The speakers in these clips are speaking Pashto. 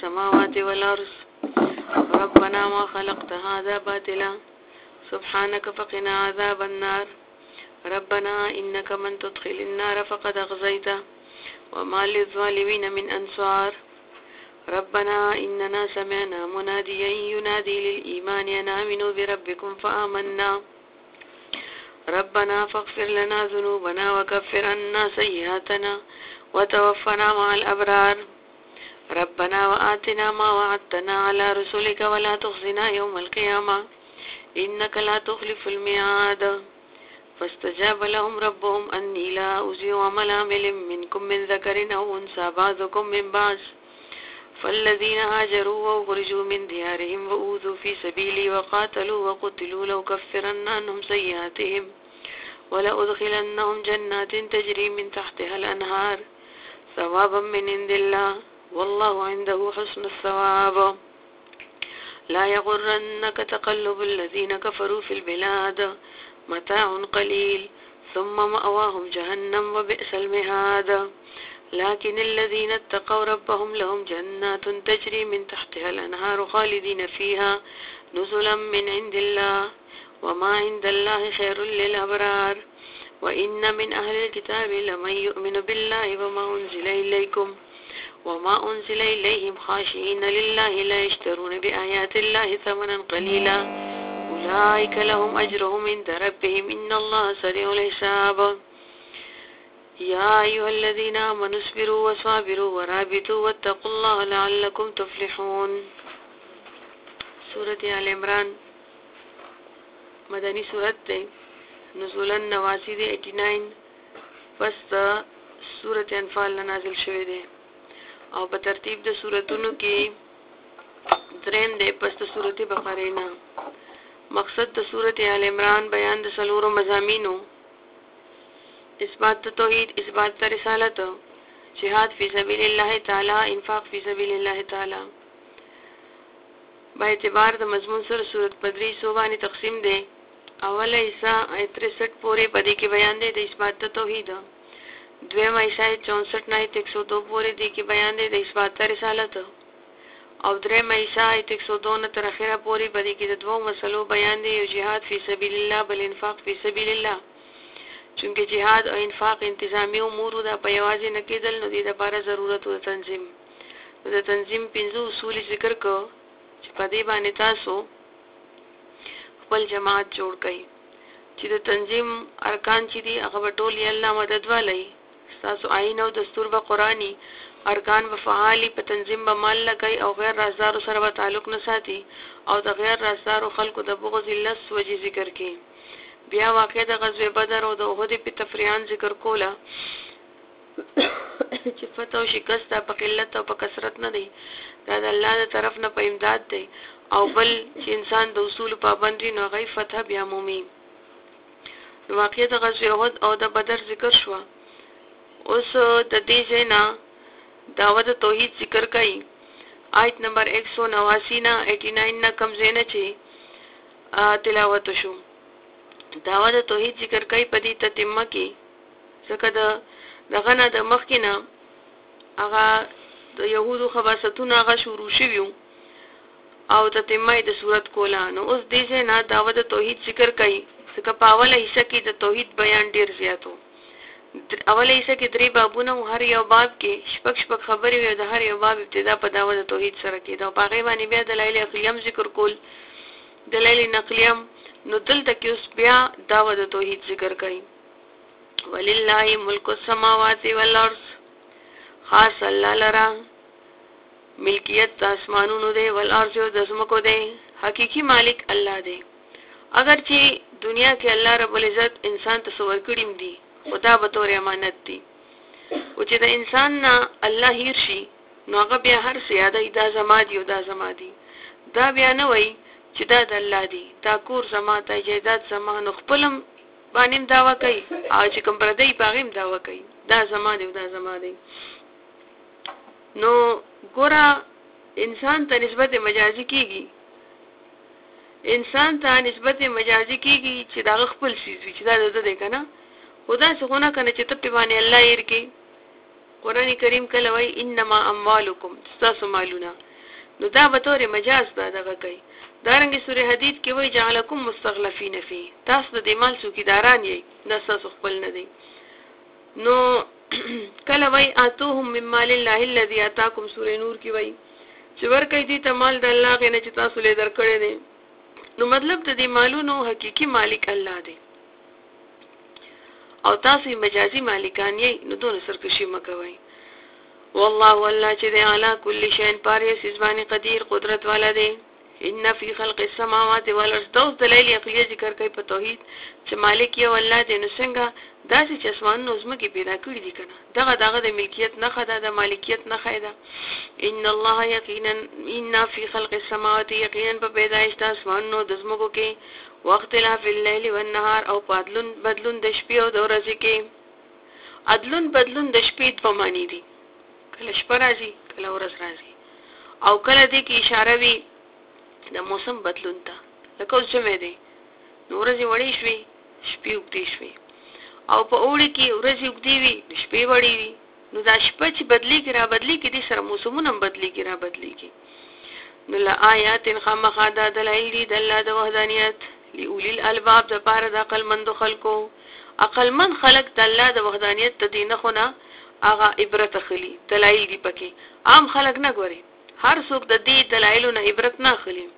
السماوات والأرض ربنا ما خلقت هذا باطلا سبحانك فقنا عذاب النار ربنا إنك من تدخل النار فقد أغزيته وما للظالمين من أنصار ربنا إننا سمعنا مناديا ينادي للإيمان أن آمنوا بربكم فآمنا ربنا فاغفر لنا ذنوبنا وكفر عنا سيئاتنا وتوفنا مع الأبرار ربنا وآتنا ما وعدتنا على رسلك ولا تخزنا يوم القيامة إنك لا تخلف الميعاد فاستجاب لهم ربهم أني لا أضيع عمل عامل منكم من ذكر أو أنثى بعضكم من بعض فالذين هاجروا وأخرجوا من ديارهم وأوذوا في سبيلي وقاتلوا وقتلوا لأكفرن عنهم سيئاتهم ولأدخلنهم جنات تجري من تحتها الأنهار ثوابا من عند الله والله عنده حسن الثواب لا يغرنك تقلب الذين كفروا في البلاد متاع قليل ثم مأواهم جهنم وبئس المهاد لكن الذين اتقوا ربهم لهم جنات تجري من تحتها الأنهار خالدين فيها نزلا من عند الله وما عند الله خير للأبرار وإن من أهل الكتاب لمن يؤمن بالله وما أنزل إليكم وما أنزل إليهم خاشعين لله لا يشترون بآيات الله ثمنا قليلا أولئك لهم أجرهم عند ربهم إن الله سريع الحساب يا أيها الذين آمنوا اصبروا وصابروا ورابطوا واتقوا الله لعلكم تفلحون سورة آل عمران مدنی سورت ده نزولا نواسی ده 89 پس ده سورت انفال نازل شوه ده او په ترتیب د سورتونو کې دریم ده پس د سورت بقره نه مقصد د سورت آل عمران بیان د سلورو مضامینو اثبات توحید اثبات رسالت جهاد فی سبیل الله تعالی انفاق فی سبیل الله تعالی با اعتبار د مضمون سره سورت بدری صوبانی تقسیم ده اوله حصہ آیت 63 پورې پدې کې بیان دی د اثبات توحید دویمه حصہ 64 نه 102 پورې دی کې بیان دی د اثبات رسالت او دریمه حصہ آیت 102 نه تر اخره پورې پدې کې د دوه مسلو بیان دی یو جهاد فی سبیل الله بل انفاق فی سبیل الله چونکه جهاد او انفاق انتظامی امور د په یوازې نه کېدل نو د لپاره ضرورت او تنظیم د تنظیم پنځه اصول ذکر کو چې په دې باندې تاسو خپل جماعت جوړ کړئ چې د تنظیم ارکان چې دي هغه ټول یې الله مدد والی تاسو آئین او دستور به قرآنی ارکان و فعالی په تنظیم به مال لګي او غیر رازدارو سره به تعلق نه ساتي او د غیر رازدارو خلکو د بغض لس وجې ذکر کړي بیا واقع د غزوه بدر او د احد په تفریحان ذکر کولا چې فتح او شکست په قلت او په کثرت نه دی دا د الله تر طرف نه په امداد دی او بل چې انسان د اصول پابند وي نو غي فتح بیا مومي واقع د غزوه احد او د بدر ذکر شو اوس د دې ځنا دعوت توحید ذکر کړي آیت نمبر 189 نه 89 نه کم زینه چې تلاوت شو دعوت توحید ذکر کړي په دې تتمه کې څنګه دغه نه د مخکینه هغه د يهودو خباستونه هغه شروع شویو او تتمه د صورت کولا نو اوس دې نه دعوت توحید ذکر کړي څنګه پاوله حصہ کې د توحید بیان ډیر زیاتو اوله حصہ کې درې بابونه هر یو باب کې شپږ خبرې وي د هر یو باب ابتدا په دعوت توحید سره کې دا په غیبه باندې بیا دلایل عقلیم ذکر کول دلایل نقلیم نو دلته کې اوس بیا دعوت توحید ذکر کړي ولله ملک السماوات والارض خاص الله لرا ملکیت آسمانونو دی والارض او د زمکو دی حقيقي مالک الله دی اگر چې دنیا کې الله رب العزت انسان تصور کړیم دی خدا به تور امانت دی او چې د انسان نه الله هیر شي نو هغه بیا هر څه یاد دا زما دی او دا زما دی دا بیا نه وای چې دا د الله دی دا کور زما ته جیدات زما نو خپلم باندې داوا کوي او چې کوم پردی باغیم داوا کوي دا زما دی او دا زما دی نو ګورا انسان ته نسبت مجازي کیږي انسان ته نسبت مجازي کیږي چې دا خپل شي چې دا د دې کنه خدا څنګه کنه چې ته په باندې الله یې کې قرآن کریم کله وای انما اموالکم تاسو مالونه نو دا به تور مجاز به دغه کوي. دارنګه سورې حدید کې وایي جعلکم مستخلفین فی، تاسو د مال څوکیداران یې، دا تاسو خپل نه دی. نو کله وایي اتوهم من مال الله الذي اتاکم، سورې نور کې وایي چې ورکړئ دې ته مال د الله غنه چې تاسو له درکړې دي. نو مطلب د دې مالونو حقيقي مالک الله دی او تاسو مجازي مالکان یې، نو دونه سرکشي مکوئ. والله والله چې دی علی کل شیء پاره سزبانی قدیر قدرت والا دی. ان فی خلق السماوات والارض، دوس دلایل عقلیه ذکر کوي په توحید چې مالک یو الله دی. نو څنګه داسې چې اسمانونو زمکه پیدا کړی دي کنه، دغه د ملکیت نه خدا د مالکیت نه خیدا. ان الله یقینا ان فی خلق السماوات، یقینا په پیدایش د اسمانونو د زمکو کې، واختلاف الليل والنهار، او بدلون د شپې او د ورځې کې. عدلون بدلون د شپې په معنی دي، کله شپه راځي کله ورځ راځي، او کله دې کې اشاره وي د موسم بدلون ته. لکه اوس جمعه دی نو ورځې وړې شوې شپې اوږدې شوې، او په اوړي کې ورځې اوږدې وي شپې وړې وي. نو دا شپه چې بدلیږي را بدلیږي دې سره موسمونه هم بدلیږي را بدلیږي. نو لآیات خامخا دا دلایل دي د الله د وحدانیت لأولی الالباب د پاره د عقلمندو خلکو. عقلمند خلک د الله د وحدانیت ته دي نه خو نه هغه عبرت اخلي، دلایل دي پکې. عام خلک نه ګوري، هر څوک د دې دلایلو نه عبرت نه اخلي.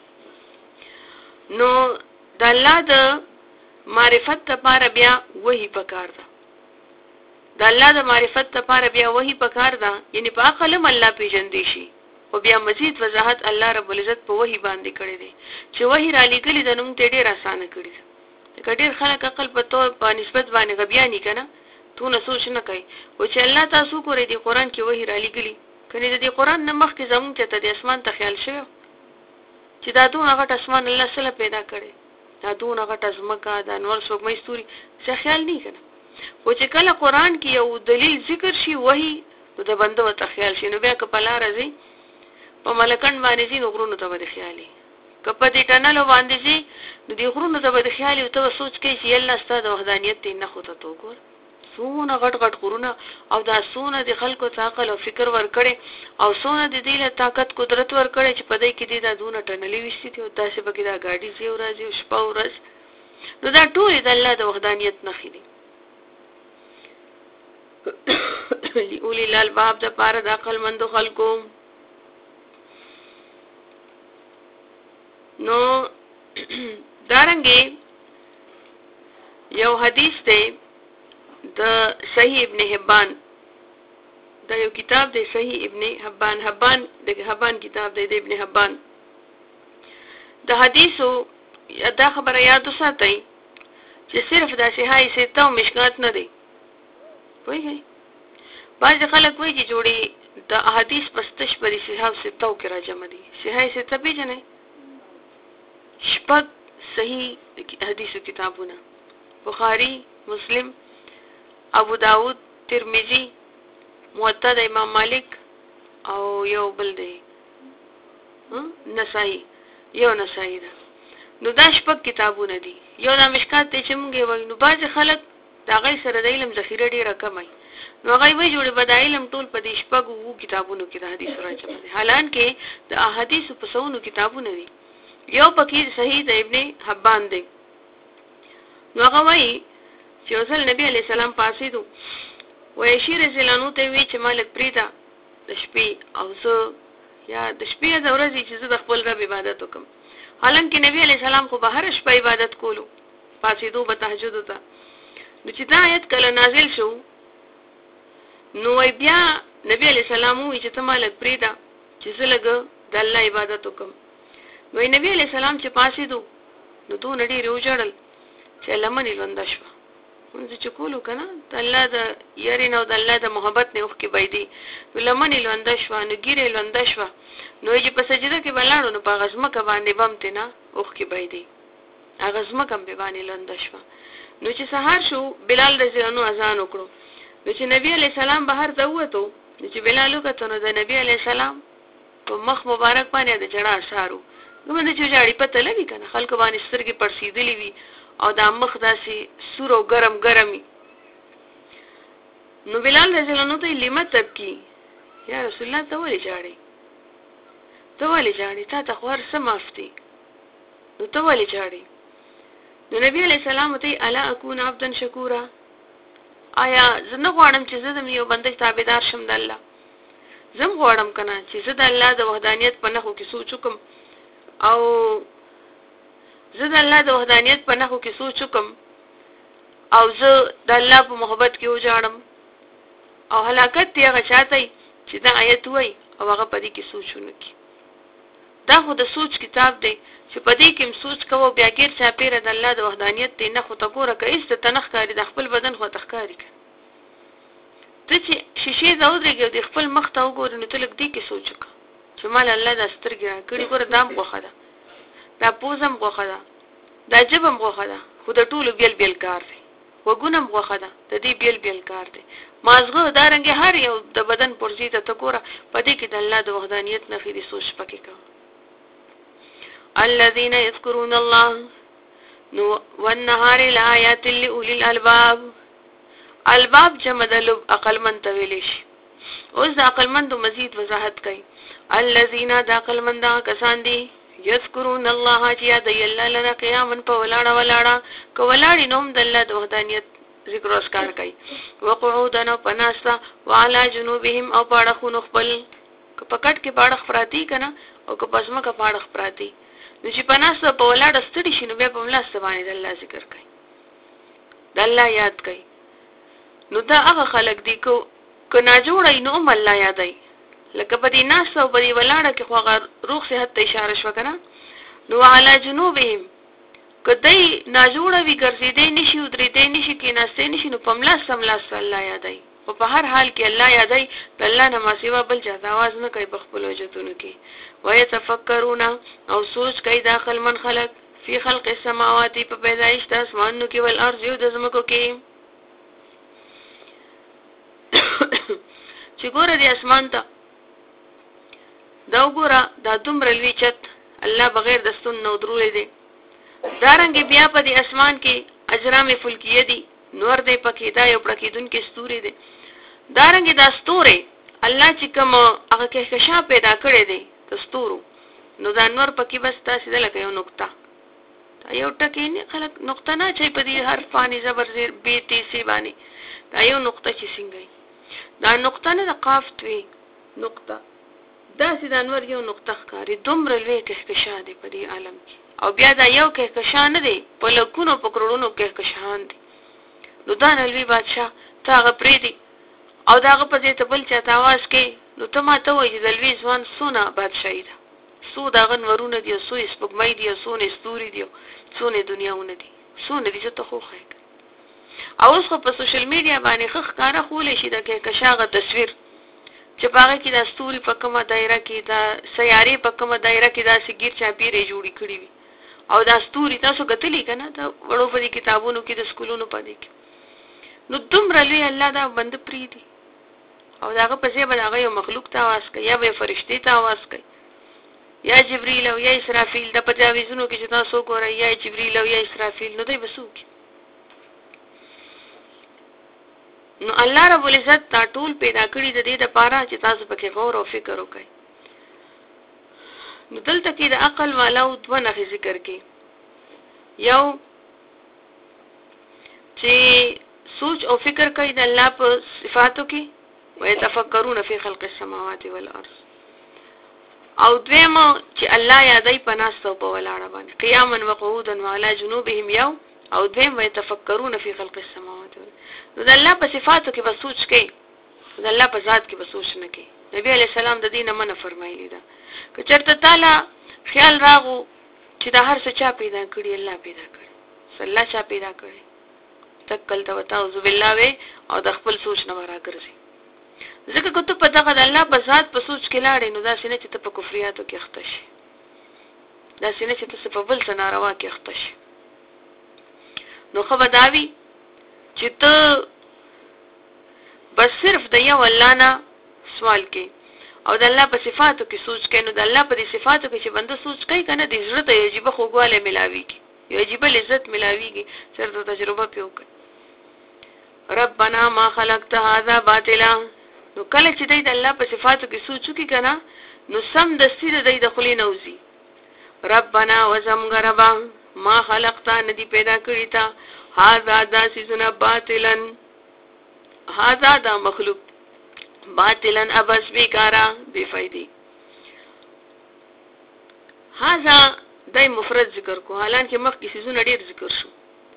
نو د الله د معرفت لپاره بیا وحی پکار ده، د الله د معرفت لپاره بیا وحی پکار ده، یعنی په عقل هم الله پیژندې شي. او بیا مزید وضاحت الله رب العزت په وحی باندې کړی دی چې وحی را لګلی د نوم ته ډیر اسانه کړی دی. ډیر خلک عقل په تو په نسبت باندې غبیانی کنه، تو نه سوچ نه کوي او چې الله تاسو کوی دی قران کې وحی را لګلی کني د دې قران نه مخکې زموږ ته د اسمان ته خیال شوی چې دا دونه غټ اسمان الله سره پیدا کړي، دا دونه غټ ازمکه د انور سوګمې ستوري څه خیال نه کنه. او چې کله قران کې یو دلیل ذکر شي وحی نو د بنده ته خیال شي، نو بیا کپلا راځي په ملکان باندې زی نغرونو ته د خیالي، کپه دې ټنل باندې زی د دې غرونو ته د خیالي او ته سوچ کې چې الله ستاسو د وحدانیت نه خو ته تو ګور سونه غټ غټ غرونه او دا سونه د خلکو عقل او فکر ور کړي او سونه د دې له طاقت قدرت ور کړي چې په دې کې د دونه ټنلې وشتي او تاسو به کې دا ګاډي زی او راځي شپه او ورځ. نو دا ټول د الله د وحدانیت نه خېدي. لأولی الالباب د پاره د عقل مندو خلکو. نو دارنګي یو حدیث دی د صحیح ابن حبان، دا یو کتاب دی صحیح ابن حبان د حبان کتاب دی د ابن حبان. د حدیثو دا خبره یاد وساتئ چې صرف د صحیح سته او مشکات نه دی. وایي بعض خلک وایي چې جوړي د احادیث پستش پر صحیح سته او کې راجمع دي. صحیح سته پیژنې شپږ صحیح حدیثو کتابونه، بخاری، مسلم، ابو داود، ترمذی، موطا د امام مالک او یو بل دی نسائی، یو نسائی ده. نو دا شپږ کتابونه دي. یو د مشکات ته چې مونږ وایو نو بعض خلک دا غي سره د علم ذخیره ډیره کمای، نو هغه وی جوړي بد علم ټول په دې شپږ وو کتابونو کې د حدیث راځي. حالانکه د احادیث په څونو کتابونه دي، یو پکې صحیح د ابن حبان دی. نو هغه وایي چې رسول نبی علی السلام پاسې دو وای شي رسولانو ته وی چې مالک پریدا د شپې او زه یا د شپې د ورځې چې زه د خپل رب عبادت وکم. حالانکه نبی علی السلام خو به هر شپه عبادت کولو، پاسې دو به تهجد وتا. نو چې دا آیت کله نازل شو نو بیا نبی علی السلام وی چې ته مالک پریدا چې زه لګ د الله عبادت وکم. نو نبی علی السلام چې پاسې دو نو دوه نړۍ روجړل چې لمنې لوند شو مونږ چې کولو کنه د الله د یاري نو د الله د محبت نه اوخ کې بيدي لمنې لوند شو نو ګیره لوند شو نو چې په سجده کې بلاړو نو په غزمه کې باندې بمته نه اوخ کې بيدي غزمه کم به باندې لوند شو. نو چې سحر شو بلال رضی الله عنه اذان وکړو. نو چې نبی علی السلام بهر ته وته نو چې بلال وکړو نو د نبی علی السلام په مخ مبارک باندې د جړه اشارو نو د چوجاړي پته لګی کنه خلک باندې سترګې پړسیدلې وي او دا مخ داسې سور او ګرمي. نو بلال رضی الله عنه ته لمه تبکی یا رسول الله ته ولې چاړي؟ ته ولې جاړې؟ تا ته خو هر څه معاف دي، نو ته ولې جاړې؟ نو نبی علیہ السلام ته الا اكون عبدا شکورا، آیا زه نه غواړم چې زه د یو بنده تابعدار شم د الله؟ زم غواړم کنه چې زه د الله د وحدانیت په نخو کې سوچ وکم، او زه د الله د وحدانیت په نخو کې سوچ وکم، او زه د الله په محبت کې وځاړم. او هلاکت دی هغه چاته چې دا آیت وای او هغه په دې کې سوچونه کوي. دا خو د سوچ کتاب دی چې په دې کې سوچ کوو، بیا ګیر چا پیره د الله د وحدانیت دی نه خو ته ګوره که ایست تنخ کاری د خپل بدن خو تخکاری کوي. ته چې شیشې زودريږي د خپل مخ ته وګورې نو ته لږ دې کې سوچ وکړه چې مال الله د سترګې راکړي، ګوره دام غوښه ده، دا پوزم غوښه ده، دا جبم غوښه ده، خو د ټولو بیل بیل کار دی. وګونم غوښه ده، د دې بیل بیل کار دی. مازغه دارنګ هر یو د بدن پرځي ته ګوره په دې کې د الله د وحدانیت نه خېری سوچ پکې کا. الذين يذكرون الله والنهار لآيات لأولي الألباب. الباب جمع د لب عقل مند ویل شي. اوس د عقل مند مزید وضاحت کوي. الذين د عقل مند کسان دي یذکرون الله چې د الله لنا قیاما په ولاړه کولاړي نوم د الله د وحدانیت ذکر او اسکار کوي. وقعودن پناسا وعلى جنوبهم او پاړخونو خپل پکټ کې پاړخ پراتی کنه او که پسمه کا پاړخ پراتی، نو چې پناسا په ولاړه ستړي شي نو بیا په ملاس باندې د الله ذکر کوي، د الله یاد کوي. نو دا هغه خلق دي کو نه جوړای نو هم الله یادای، لکه په دې ناس او په دې ولاړه کې خو هغه روح صحت ته اشاره شو کنه. نو علی جنوبهم کدی ناجوړه وی ګرځیدې نشي او درې نشي کې ناشته نشي، نو پملاس الله یادای، او په هر حال کې الله یادای، د الله نه ما سیوا بل چا आवाज نه کوي په خپل وجودونو کې. ويتفکرون او سوچ کوي داخل من خلق فی خلق السماوات په پیدایش د اسمانونو کې ول ارض او د زمکو کې. چې ګوره د اسمان ته دا وګوره دا دومره لوی چت الله بغیر د ستون نو درولې دی. دارنګ بیا په دې اسمان کې اجرام فلکیه دي، نور دې پکې دا یو پړکیدون کې ستوري دي. دارنګ دا ستوره الله چې کوم هغه کهکشان پیدا کړی دی د ستورو، نو دا نور پکې بس تاسو دلته یو نقطه، دا یو ټکی نه خلک نقطه نه چي په دې حرف باندې زبر زیر بي تي سي باندې دا یو نقطه چې څنګه دا نقطه نه د قاف توي نقطه، دا سیده انور یو نقطه ښکاری. دومره لوی کهکشان دی په دې عالم کې، او بیا دا یو کهکشان نه دی، په لکونو په کروڑونو کهکشان دی. نو دا نلوی بادشاہ تا هغه پرې دی او دا هغه په دې ته بل چا ته आवाज کوي، نو ته ما ته وایي د لوی ځوان سونه بادشاہي ده، سو داغه نورونه دي، سو سپګمې دي، سو نه ستوري دي، سو نه دنیاونه دي، سو نه دي ته خو خای. او اوس په سوشل میډیا باندې خخ کارا خولې شي د کهکشاغه تصویر چې پاره کې د ستوري په کومه دایره کې دا سیارې په کومه دایره کې دا سګیر چا پیری جوړی کړی وي، او دا ستوري تاسو کتلی کنه دا وړو په کتابونو کې د سکولونو پدې کې. نو دومره لوی الله دا بند پری دي، او داغه په ځای به هغه یو مخلوق ته आवाज کوي، یا به فرشتي ته आवाज کوي، یا جبرئیل او یا اسرافیل د پجاویزونو کې چې تاسو ګورئ، یا جبرئیل او یا اسرافیل، نو دوی بسوک. نو الله رب العزت تا ټول پیدا کړی د دې لپاره چې تاسو پکې غور او فکر وکړئ. نو دلته کې د عقل والاو دوه نښې ذکر کړي، یو چې سوچ او فکر کوي د الله په صفاتو کې، ويتفکرون فی خلق السماوات والارض، او دویم چې الله یادای پناستو په ولاړه باندې قیاما وقعودا وعلى جنوبهم یو، او دویم ويتفکرون فی خلق السماوات والارض. نو د الله په صفاتو کې به سوچ کوي، د الله په ذات کې به سوچ نه کوي. نبی علیہ السلام د دینه منه فرمایلی ده که چرته تعالی خیال راغو چې د هر څه چا پیدا کړی، الله پیدا کړی، الله چا پیدا کړی، تکل ته وتعوذ بالله وی او د خپل سوچ نه راګرځي. ځکه که ته په دغه د الله په ذات په سوچ کې لاړې، نو دا سینه چې ته په کفریاتو کې اخته شي، دا سینه چې ته په بل څه ناروا کې اخته شي. نو خو به دا وي چې ته بس صرف د یو الله نه سوال کې او د الله په صفاتو کې سوچ کوي. نو د الله په دې صفاتو کې چې بنده سوچ کوي کنه، د زړه ته یو عجیب خوږواله ملاويږي، یو عجیب لذت ملاويږي، سره تجربه پیو کوي. ربنا ما خلقت هذا باطلا. نو کله چې د الله په صفاتو کې سوچ کوي کنه، نو سم دستی د دې د خلی نوزي ربنا وزمغ ربا ما خلقتا ندی پیدا کړی تا هاذا دا سيزنا باطلا هاذا دا مخلوق باطلا ابس بیکارا بے فائدې هاذا دای مفرد ذکر کو حالانکه مخکې سيزونه ډیر ذکر شو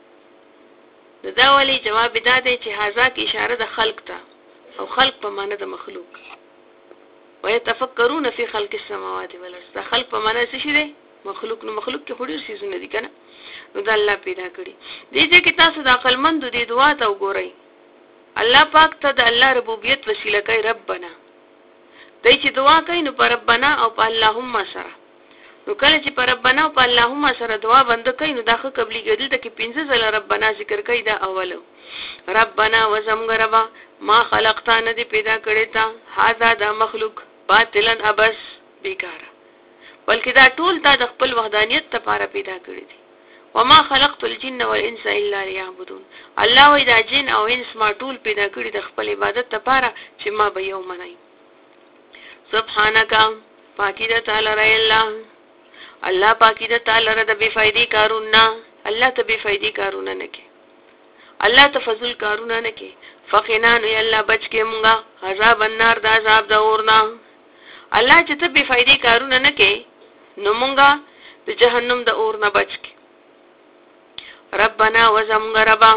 دا ولی جواب دا دی چې هاذا کی اشاره د خلق ته او خلق په معنی د مخلوق ويتفکرون فی خلق السماوات والارض دا خلق په معنی څه شي دی مخلوق نو مخلوق کې خوري سيزونه دي کنه نو دا الله پیدا کړی دې چې تاسو د عقل مند دي دعا ته وګورئ الله پاک ته د الله ربوبیت وسیله کوي ربنا دای چې دعا کوي نو پر ربنا او په اللهم سره نو کله چې پر ربنا او په اللهم سره دعا بند کوي نو داخه قبلي ګدل ته کې 15 ځله ربنا ذکر کوي دا اولو ربنا وزمغ ربا ما خلقتان دي پیدا کړی تا هاذا دا مخلوق باطلا ابس بیکار بلکې دا ټول تا د خپل وحدانیت لپاره پیدا کړی دي وما خلقت الجن والانس الا ليعبدون الله وی دا جن او انس ما ټول پیدا کړی د خپل عبادت لپاره چې ما به یو منای سبحانك پاکی د تعالی رای الله پاکی د تعالی ر د بے فائدې کارونه الله ته بے فائدې کارونه نه کې الله ته فضل کارونه نه کې فقینان ی الله بچ کې مونږه عذاب النار د عذاب د اورنا الله چې ته بے فائدې کارونه نه کې نو مونږه د جهنم د اور نه بچ کې ربنا وزمغ ربا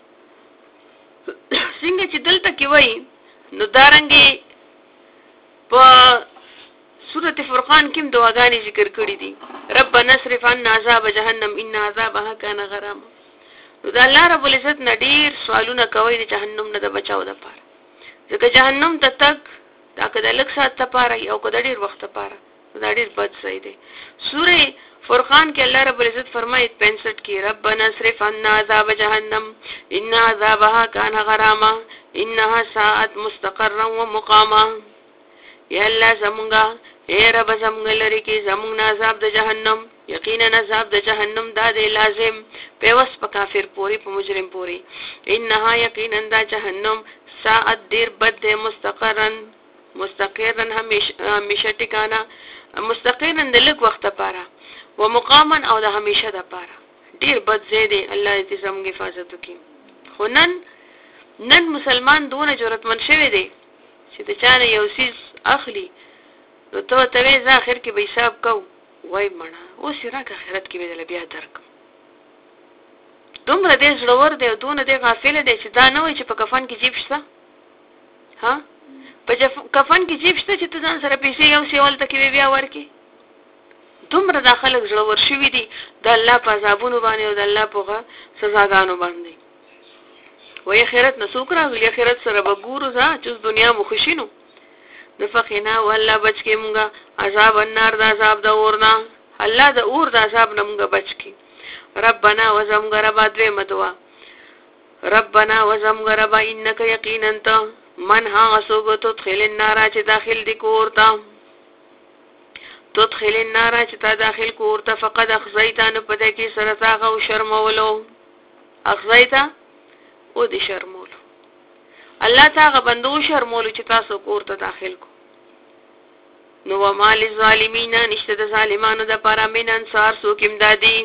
څنګه چې دلته کې وای نو دارنګي په سورته فرقان کې دعاګانې ذکر کړې دي ربنا اصرف عنا عذاب جهنم ان عذابها كان غراما نو دا الله رب العزت نډیر سوالونه کوي د جهنم نه د بچاو لپاره ځکه جهنم ته تک دا کده لک سات لپاره یو کده ډیر وخت لپاره دا ډیر بد ځای دی سوره فرقان کې الله رب العزت فرمایي 65 کې ربنا اصرف عنا عذاب جهنم ان عذابها كان غراما انها ساءت مستقرا ومقاما یا الله زمونږه اے رب زمونږ لري کې زمونږ عذاب د جهنم یقینا عذاب د جهنم دا دی لازم پیوس په کافر پوری په مجرم پوری انها یقینا دا جهنم ساءت دیر بد مستقرا همیشه ټکانا مستقرا د لږ وخت لپاره ومقاما او د همیشه د لپاره ډیر بد ځای دی الله دې زموږ حفاظت وکړي خو نن مسلمان دونه جرأتمن شوی دی چې د چانه یو سیز اخلي نو ته ځا اخر کې به حساب کو وای مړه اوس راکه آخرت کې به بیا درک دومره دې زړور دی او دونه دې غافل دی چې دا نه وای چې په کفن کې جیب شته ها په کفن کې جیب شته چې ته ځان سره پیسې یو سیول ته کې بیا ورکی دومره د خلک زړور شوي دي د الله په عذابونو باندې او د الله په سزاګانو باندې وای آخرت نه څوک راغلی آخرت سره به ګورو ځا چې دنیا مو خوشینو نفقنا والله بچ کې مونږه عذاب النار د عذاب د اورنا الله د اور د عذاب نه مونږه بچ کې ربنا وزمغ ربا دوی مدوا ربنا وزمغ ربا انک یقینا انت من ها سوګ تدخل النار چې داخل دی کوورتا تدخل النار چې تا داخل کوورتا فقد اخزیتان پدې کې سره تاغه او شرمولو اخزیتا او دې شرمولو الله تاغه بندو شرمولو چې تاسو کوورتا داخل کو نو ومال الظالمین نشته د ظالمانو د پاره من انصار سو کېم دادی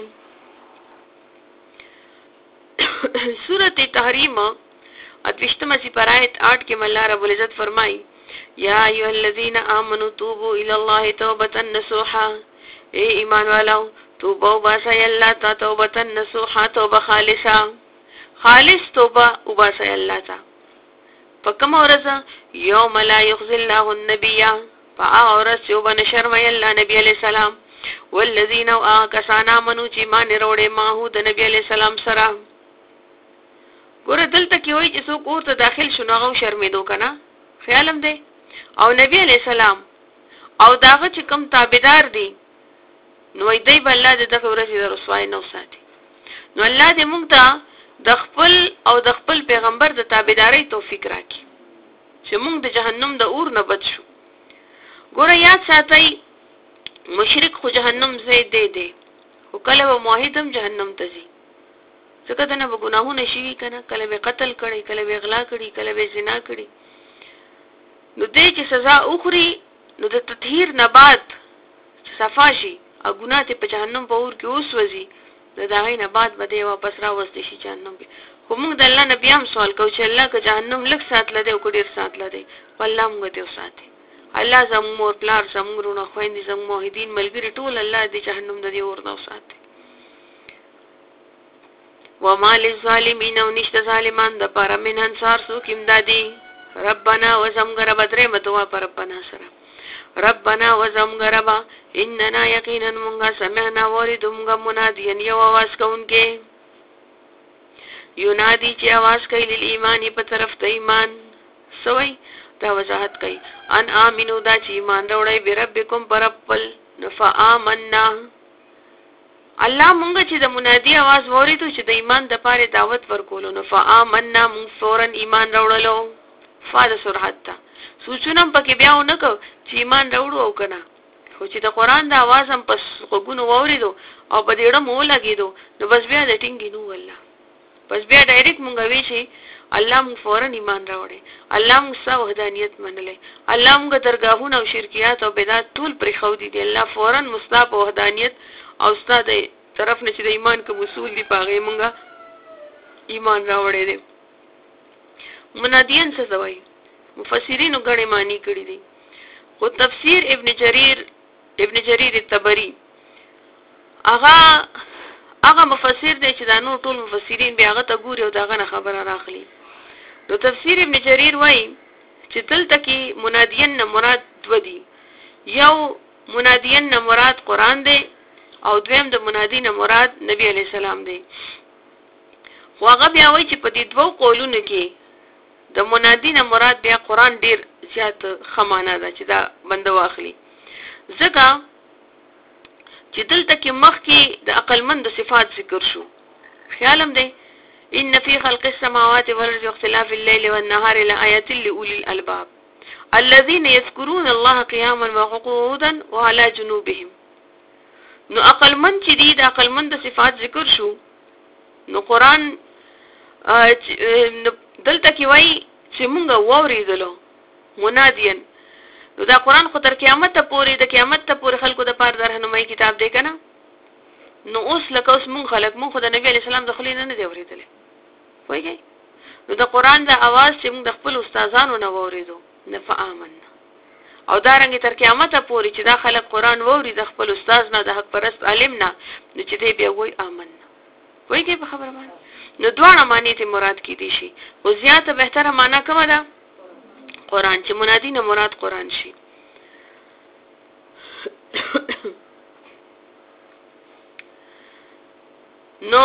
سورۃ تحریم اتوشتم سی پر آیت 8 کې الله رب العزت فرمای یا ایها الذین آمنوا توبوا الی الله توبه نصوحا اے ایمان والو توبه وباسئ الله ته توبه نصوحا توبه خالصه خالص توبه وباسئ الله ته پکم ورځ یوم لا یخزي الله النبی فاورث یوبن شرم الله نبی علیہ السلام والذین آکسان آمنوا چې مان وروړي ماهو د نبی علیہ السلام سره ګوره دلته کې وایي چې څوک ورته داخل شو نو شرمېدو کنه خیالم دی او نبی علیہ السلام او داغه چې کوم تابعدار دي نو دای په الله د دغه ورځې د رسوای نو ساتي نو الله دې موږ ته د خپل او د خپل پیغمبر د تابعداري توفیق راکړي چې موږ د جهنم د اور نه بچ شو ګوره یاد ساتئ مشرک خو جهنم زید دی خو کله به موحدم جهنم ته ځي ځکه دنه به ګناهونه شي کنه کله به قتل کړي کله به اغلا کړي کله به زنا کړي نو دې چې سزا اخري نو د تطهیر نه بعد صفا شي او ګناه ته په جهنم په اور کې اوس وځي د دغه نه بعد به دی واپس راوستي شي جهنم کې. خو موږ د الله نبی هم سوال کوو چې الله که جهنم لږ سات لده او ډیر سات لده والله موږ ته وساتي. الله زموږ مور پلار زموږ ورونه خويندې زموږ موحدین ملګری ټول الله دې جهنم د دې اور نه وساتي. وما للظالمین او نشته ظالمان د پاره من انصار سو کیمدادي. ربنا وزمغ رب درې متوا پر ربنا سره ربنا وزمغ رب اننا یقینا مونږه سمعنا وریدمغه منادین یو आवाज کوونکې ینادي چې आवाज کوي ل ایمان په طرف ته ایمان سوی دا وضاحت کوي ان امنو دا چې ایمان وروړي بربکم پرپل نفآمنا. الله مونږ چې د منادي आवाज وریدو چې د ایمان د پاره دعوت ورکولو نو فآمنا مونږ فورن ایمان وروړلو فاده سرحت تا سوچونم پکې بیا ونکو چې ایمان وروړو او کنه. خو چې د قران د आवाज هم پس غوګونو وریدو او په دېړه مو لګیدو نو بس بیا د ټینګې نو والله بس بیا ډایرکټ مونږ وی شي الله مونږ فورن ایمان راوړي الله مونږ سو وحدانیت منلې الله مونږ درگاهونه او شرکیات او بدعت ټول پرې خو دي الله فورن مستاب وحدانیت او استاد طرف نه چې د ایمان کوم اصول دي پاغه مونږه ایمان راوړي دي. منادین څه زوي مفسرینو غړي معنی کړی دي. خو تفسیر ابن جریر الطبری هغه مفسر دی چې دا نور ټول مفسرین بیا هغه ته ګوري او داغه خبره راخلي. نو تفسیر ابن جریر وایي چې دلته کې منادین نه مراد دو دي. یو منادین نه مراد قران دی او دویم د منادین نه مراد نبی علی السلام دی. خو هغه بیا وایي چې په دې دوه قولونو کې د منادین نه مراد بیا قران ډیر زیات خمانه ده چې دا بنده واخلي. ځکه چې دلته کې مخ کې د عقلمند صفات ذکر شو. خیالم دی ان فی خلق السماوات والارض واختلاف الليل والنهار لآیات لأولی الالباب الذين يذكرون الله قیاما وقعودا وعلى جنوبهم. نو عقلمند چې دی د عقلمند صفات ذکر شو نو قران دلته کې وایي چې مونږ ووریدلو منادین. نو دا قران خو تر قیامت ته پورې د قیامت ته پورې خلکو د پاره د راهنمایي کتاب دی کنه. نو اوس لکه اوس مونږ خلک مونږ خو د نبی علی السلام د خلی نه دی اوریدل وایي. نو د قران د आवाज چې مونږ د خپل استادانو نه وریدو نه فآمنا او دا رنګ تر قیامت ته پورې چې دا خلک قران ووري د خپل استاد نه د حق پرست عالم نه نو چې دی بیا وایي آمنا وایي په خبره باندې. نو دواړه معنی ته مراد کې دي شي او زیاته بهتره معنا کومه ده قران چې منادی نه مراد قران شي. نو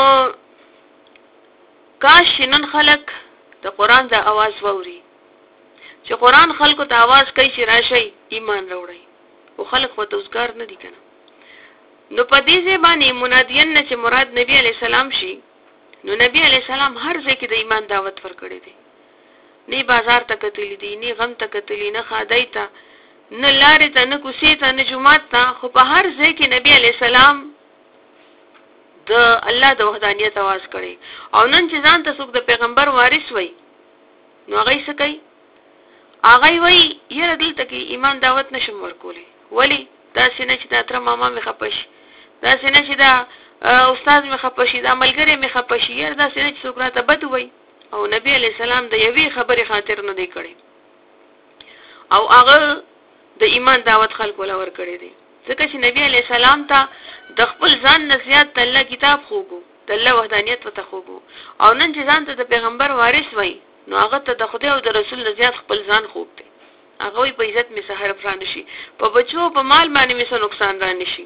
کاش نن خلق د قران د आवाज ووري چې قران خلکو ته आवाज کوي چې راشي ایمان راوړي او خلک خو توزګار نه دي کنه. نو په دې ځبانه منادین نه چې مراد نبی علی السلام شي نو نبی علی السلام هر ځای کې د ایمان دعوت ورکړي دي. نه بازار ته کتلی دي نه غم ته کتلی نه خادای ته نه لارې ته نه کوسې ته نه جمعات ته خو په هر ځای کې نبی علی السلام د الله د وحدانیت आवाज کړي. او نن چې ځان ته څوک د پیغمبر وارث وای نو هغه څه کوي هغه وای یره دلته کې ایمان دعوت نشم ورکولې ولی دا سینه چې د تر ماما مې خپش دا سینه چې دا استاد مې خپشي دا ملګری مې خپشي یره دا سینه چې څوک راته بد وای او نبی علی السلام د یوې خبرې خاطر نه دی کړی او هغه د ایمان دعوت خلکو لور کړی دی. ځکه چې نبی علی السلام ته د خپل ځان نه زیات د الله کتاب خوګو د الله وحدانیت وته خوګو او نن چې ځان ته د پیغمبر وارث وای نو هغه ته د خدای او د رسول نه زیات خپل ځان خوګ دی. هغه په عزت می سحر فران شي په بچو په مال باندې می څه نقصان را نشي.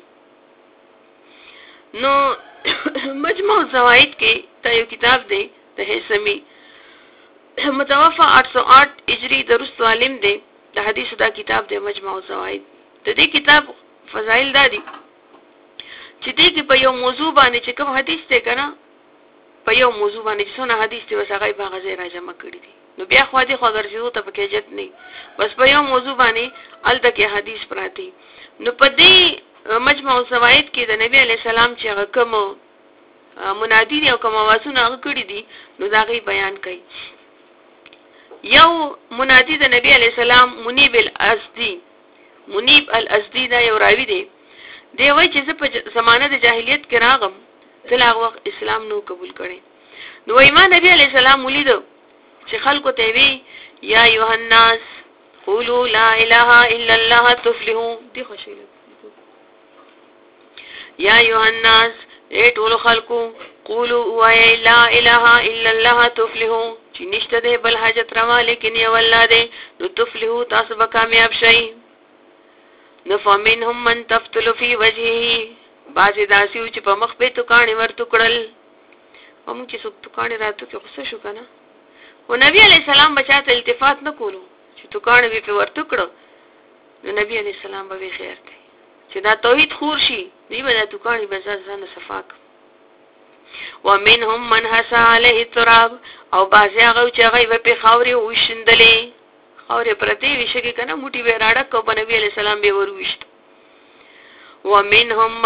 نو مجموع زوائد کې دا یو کتاب دی د هیثمی متوفا 808 هجری درست عالم دی د حدیث دا کتاب دی مجموع زوائد. د دې کتاب فضائل دادي چې دې کې په یو موضوع باندې چې کوم حدیث ته کنه په یو موضوع باندې څونه حدیث ته وسغای په غزه را جمع کړی دي نو بیا خو دې خو ګرځیدو ته پکې جت نه بس په یو موضوع باندې الته کې حدیث پراتی. نو په دې مجموع زوائد کې د نبی علی السلام چې کوم منادی او کوم واسونه هغه کړی دي نو دا غي بیان کړي. یو منادی د نبی علی السلام منیب الاسدی منیب الازدی دا یو راوی دی دی وای چې په زمانه د جاهلیت کې راغم تل هغه وخت اسلام نو قبول کړي نو ایمان نبی علی السلام ولید چې خلکو ته وی یا ایها الناس قولوا لا اله الا الله تفلحوا دی خوشاله یا ایها الناس ټول خلکو قولوا لا اله الا الله تفلحوا چې نشته دی بل حاجت روا لیکن یو الله دی نو تفلحوا تاسو به کامیاب شئ نفمنهم من تفتل في وجهه بعض داسیو چې په مخ په توکانې ورته کړل هم چې څوک توکانې راته کې غوسه شو کنه او نبی علی السلام بچاته التفات نه کولو چې توکانې به ورته کړو نو نبی علی السلام به خیر دی چې دا توحید خور شي دی به د توکانې به ځان صفاک ومنهم من حسا عليه التراب او بعض هغه چې هغه په خاوري وشندلې اور پرتی ویشه کې کنه موټي به راډک کو نبی علی السلام به ورويشت ومنهم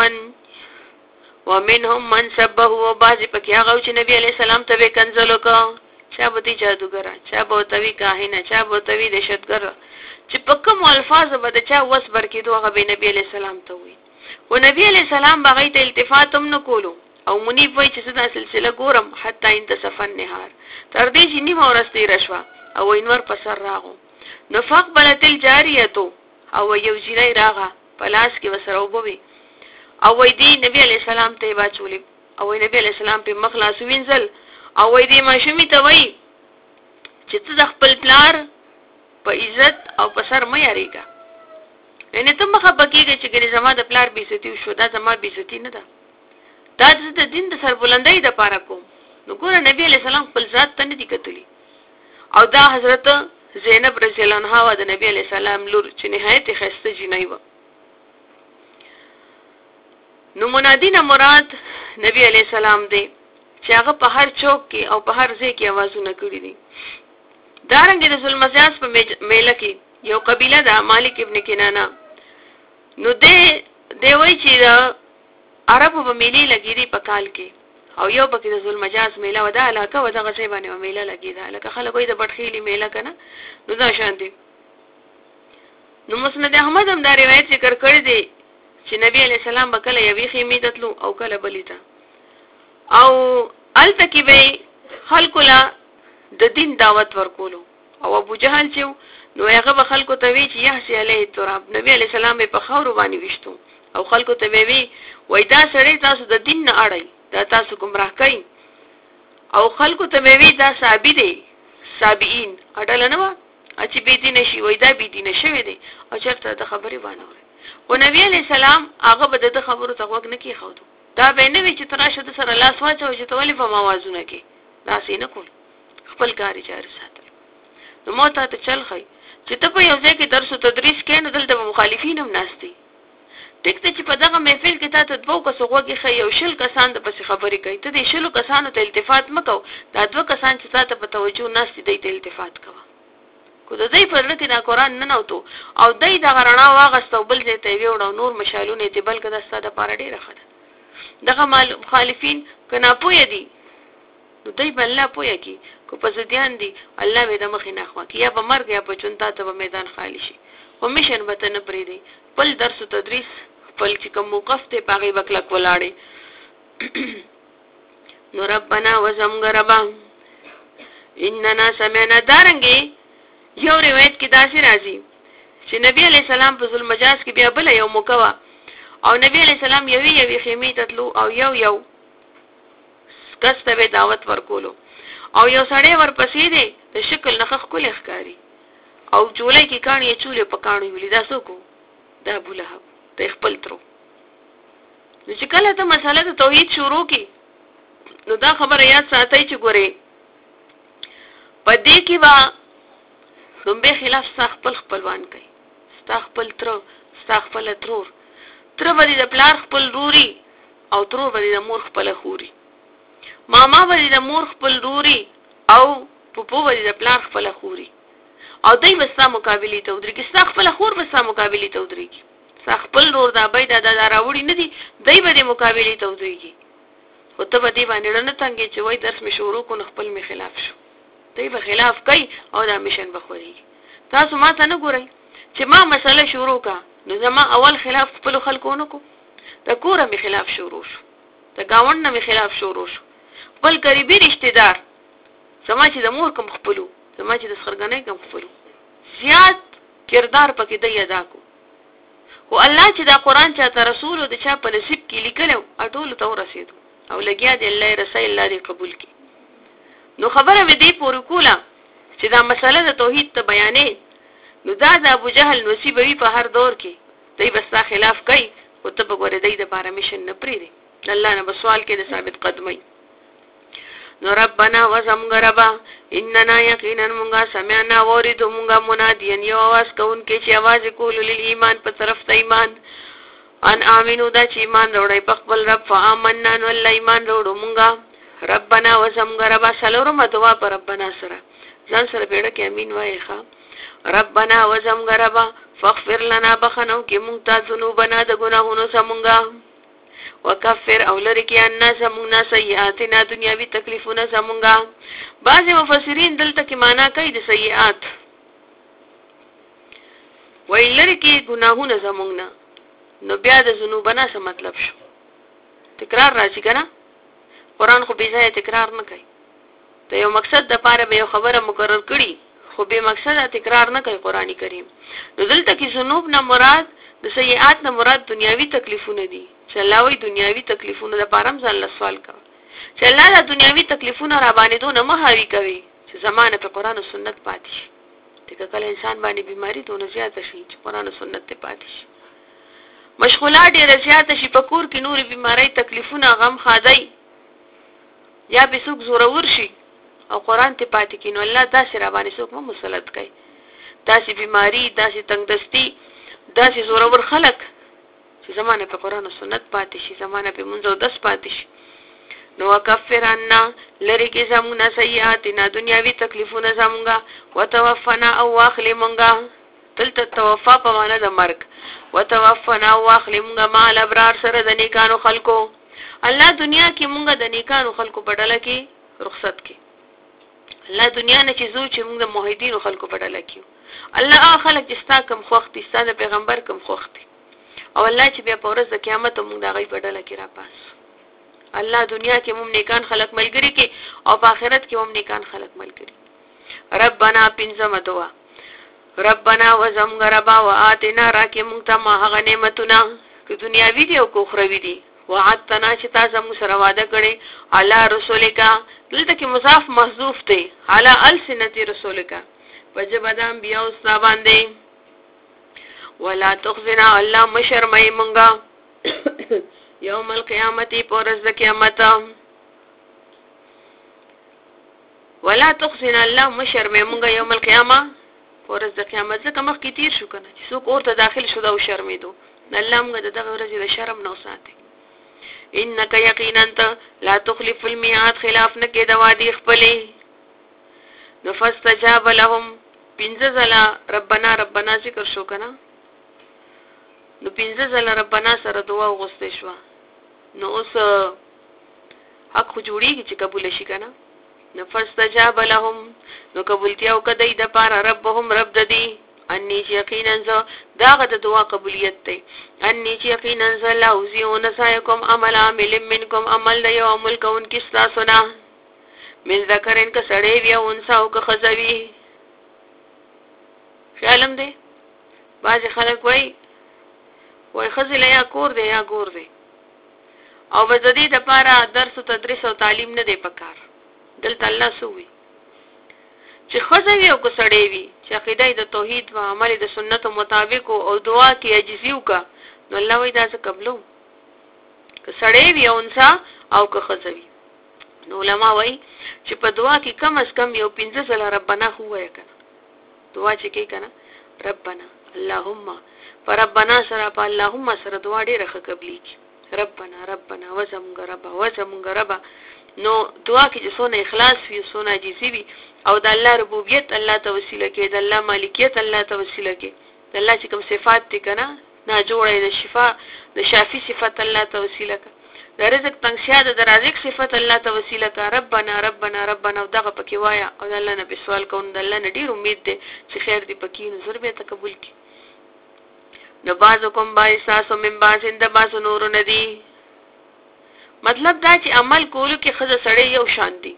من سبه وباز پکې هغه چې نبی علی السلام ته کنزلو کا چا بوتي جادوګر چا بوتوي کاهنه چا بوتوي دهشتګر چې پکم الفاظ به چا وسبر کې دوه به نبی علی السلام ته وي او نبی علی السلام باغی ته التفات هم نکولو او منیب وای چې دا سلسله ګورم حتی انتصف النهار تر دې چې نیمه ورسته رشوا او انور پسر راغو نفق بلتل جاریتو او یو جیرای راغه پلاس کې وسره وبوي او وای دی نبی علی السلام ته باچولې او نبی علی السلام په مخلاص وینځل او وای دی ماشومی ته وای چې ته خپل پلار په عزت او په سر مې اړیګا ان ته مخه بکیږي چې ګری زما د پلار بیزتی شو دا زما بیزتی نه ده دا د دین د سر بلندۍ د پاره کوم نو ګور نبی علی السلام خپل ذات ته نه دی کتلی او دا حضرت زینب رضی الله عنها و د نبی علی السلام لور چې نهایت خسته جنۍ و نو منادینا مراد نبی علی السلام دی چې هغه په هر چوک کې او په هر ځای کې आवाजونه کړی دي دارنګه د ظلمزیاس په میله کې یو قبیله ده مالک ابن کنانه نو دی وای چې عربو په میلې لګیدي په کال کې او یو پکې د ظلمجاز میله ودا علاقه ودا غځي باندې میله لګیدا لکه خلک وای د بټخیلی میله کنه نو دا شان دي نو مسند احمد هم دا روایت ذکر کړی دی چې نبی علی السلام بکله یوې خیمې دتلو او کله بلیتا او التکی به خلکو لا د دین دعوت ورکولو او ابو جهل چې نو هغه به خلکو ته وی چې یحسی علیه التراب نبی علی السلام په خاور باندې وشتو او خلکو ته وی وای دا سړی تاسو د دین نه اړای دا تاسو گمراه کړئ او خلکو ته وی دا صحابي دي صابئین اډل نه و چې بي دي نشي وای دا بي دي نشوي دي او چرته د خبرې باندې او نبی علی السلام هغه به د خبرو ته وګ نه کی خاوته دا به نه وی چې تراشه د سره لاس واچو چې تولې په موازونه کې دا سینه کول خپل کاری جاري ساتل نو مو ته چل خي چې ته په یو ځای کې درس او تدریس کې نه دلته مخالفین هم ناشتي ټیک ته چې په دغه محفل کې تاسو دوه کسو غوږی خي یو شل کسان د پس خبرې کوي ته د شلو کسانو ته التفات مکو دا دوه کسان چې تاسو په توجه ناشتي دی ته التفات کوه کو د دې پر لکه دا قران نه نوته او دای د غرنا واغستو بل ځای ته ویوړو نور مشالونه ته بلکې د ستاده پاره ډیره خده دغه مخالفین کنا پوی دي نو دای بل لا پوی کی کو په ځديان دي الله به د مخې نه خوا کیا به مرګ یا په چونتا ته په میدان خالی شي او مشن به نه پری دی بل درس او تدریس بل چې کوم موقف ته پاغي وکړه کولاړي نو ربنا وزمغربا اننا سمعنا دارنګي یو روایت کې داسې راځي چې نبی علی السلام په ذل مجاز کې بیا بل یو موکوا او نبی علی السلام یوې خیمې تتلو او یو کسته به دعوت ورکولو او یو سړی ورپسې دی د شکل نخخ کول ښکاری او جولای کې کانی چولې پکانو ویل دا څوک دا ابو لهب ته خپل ترو نو چې کله ته مسله د توحید شروع کی نو دا خبره یاد ساتي چې ګوري پدې کې وا دومره خلاف خپل خپلوان کوي خپل تر خپل ترور تر باندې د پلار خپل روري او ترور باندې د مور خپل خوري ماما باندې د مور خپل روري او پوپو باندې د پلار خپل خوري او دای وستا مقابله ته ودرېږي ستا خپل خور وستا مقابله ته ودرېږي ستا خپل رور دا بای دا راوړي نه دي دای باندې مقابله ته ودرېږي خو ته باندې باندې نه څنګه چې وای درس می شروع کو خپل می خلاف شو دای به خلاف کوي او دا مشن بخوري تاسو ما ته نه ګورئ چې ما مسله شروع کا نو زما اول خلاف خپل خلکو نکو د کوره می خلاف شروع شو د گاوند نه می خلاف شروع شو خپل قریبي رشتہ دار زما چې د مور کوم خپلو زما چې د سرګنې کوم خپلو زیات کردار پکې دی ادا کو او الله چې دا قران چاته رسول او د چا په نصیب کې لیکلو اټول ته ورسېدو او لګیا دی الله رسول الله دې قبول کړي نو خبره مې دی پور کوله چې دا مسله د توحید ته بیانې نو دا د ابو جهل نصیب وی په هر دور کې دوی بستا خلاف کوي او ته په ګوره دی د پارمیشن نه پری دی الله نه بسوال کې د ثابت قدمي نو ربنا وزمغربا اننا یقینا مونږه سمعنا وریدو مونږه منادین یو आवाज کوونکې چې आवाज کول ل ایمان په طرف ته ایمان ان امنو دا چې ایمان وروړي په خپل رب فآمنا نو الله ایمان وروړو مونږه ربنا وزمغربا سلورم دعا پر ربنا سره ځان سره بیړه کې امین وایي ښا ربنا وزمغربا فاغفر لنا بخنو کې مونږ ته ذنوبنا د ګناهونو سمونګه وکفر او لری کې ان سمونا سیئاتنا دنیاوی تکلیفونه سمونګه بعض مفسرین دلته کې معنا کوي د سیئات وای لری کې ګناهونه سمونګه نو بیا د ذنوبنا څه مطلب شو تکرار راځي کنه قران خو به ځای تکرار نه کوي ته یو مقصد د پاره به یو خبره مقرر کړي خو به مقصد تکرار نه کوي قرآنی کریم نو دلته کې ذنوب نه مراد د سیئات نه مراد دنیاوی تکلیفونه دي چې الله وی دنیاوی تکلیفونه د پارم ځان له سوال کوي چې الله د دنیاوی تکلیفونه را باندې دونه مهاوي کوي چې زمانه په قرآن او سنت پاتې شي ته کله انسان باندې بیماری دونه زیات شي چې قرآن او سنت ته پاتې شي مشغولات ډېر زیات شي په کور کې نوري بیماری تکلیفونه غم خادای یا به څوک زورور شي او قرآن ته پاتې کینو الله داسې را باندې څوک مو مسلط کوي داسې بیماری داسې تنگدستی داسې زورور خلق چې زمانه په قرآن او سنت پاتې شي زمانه په منځ او دس پاتې شي نو وکفر عنا لری کې زموږه سیئاتنا دنیاوی تکلیفونه زموږه وتوفنا او واخلی مونږه تلته توفا په معنا د مرګ وتوفنا او واخلی مونږه مال ابرار سره د نیکانو خلکو الله دنیا کې مونږه د نیکانو خلکو په ډله کې رخصت کې الله دنیا نه چې زو چې موږ د موحدینو خلکو په ډله کېو الله هغه خلک چې ستا کوم خوښ دي ستا د پیغمبر کوم خوښ دي او الله چې بیا په ورځ د قیامت موږ د هغوی په ډله کې راپاس الله دنیا کې موږ نیکان خلک ملګري کې او په آخرت کې موږ نیکان خلک ملګري ربنا پنځمه دعا ربنا وزمغ ربا وآتنا راکې موږ ته ما هغه نعمتونه که دنیاوي دي او که اخروي دي وعدتنا چې تاسو موږ سره وعده کړې علی رسولک دلته کې مضاف محذوف دی علی السنت رسولک وجب د انبیاء او صحابه باندې ولا تخزنا الله مشرمای مونږه یوم القیامت پرز د قیامت ولا تخزنا الله مشرمای مونږه یوم القیامه پرز د قیامت ځکه مخ کې تیر شو کنه چې څوک اورته داخل شو دا شرمېدو الله موږ دغه ورځې د شرم نو ساتي انک یقینا لا تخلف الميعاد خلاف نه کې د وادي خپلې نفستجاب لهم پنځه ربنا ربنا ذکر شو کنه نو پنځه ربنا سره دعا وغوښته شو نو اوس حق خو جوړیږي چې قبول شي کنه نفستجاب لهم نو قبولتیا وکړي د پاره ربهم رب ددي انی یقینا داغه د دعا قبولیت دی انی یقینا لا اوزیون سایکم عمل عامل منکم عمل د یو عمل کون کی تاسونا من ذکرن ک سړی وی او انسا او ک خزوی خیالم دی باز خلک وای خزل یا کور دی یا ګور دی او بزدی د پاره درس او تدریس او تعلیم نه دی پکار دلته الله سووي چې خزوی او کسړی وي چې عقیده د توحید او عمل د سنت مطابق او دعا کې عجزي وکا نو الله وی دا څه قبلو کسړی وي او انسا او که خزوی نو علماء وای چې په دعا کې کم از کم یو 15 ربنا هو یا کنه دعا چې کې کنه ربنا اللهم فربنا سره په اللهم سره دعا ډیره ښه قبلي ربنا ربنا وزمغ ربا وزمغ ربا نو دعا کې چې سونه اخلاص وي سونه عجزي وي او د الله ربوبیت الله ته وسیله کې د الله مالکیت الله ته وسیله کې د الله چې کوم صفات دي کنه نه جوړې د شفا د شافي صفات الله ته وسیله کې د رزق تنگسیا د رازق صفات الله ته وسیله کې ربنا ربنا ربنا دغه پکې وایا او د الله نه به سوال کوم د الله نه ډیر امید ده چې خیر دې پکې نظر به تقبل کړي نو بعضکم باعث من بعض د بعض نور ندی. مطلب دا چې عمل کولو کې خزه سړی یو شان دي.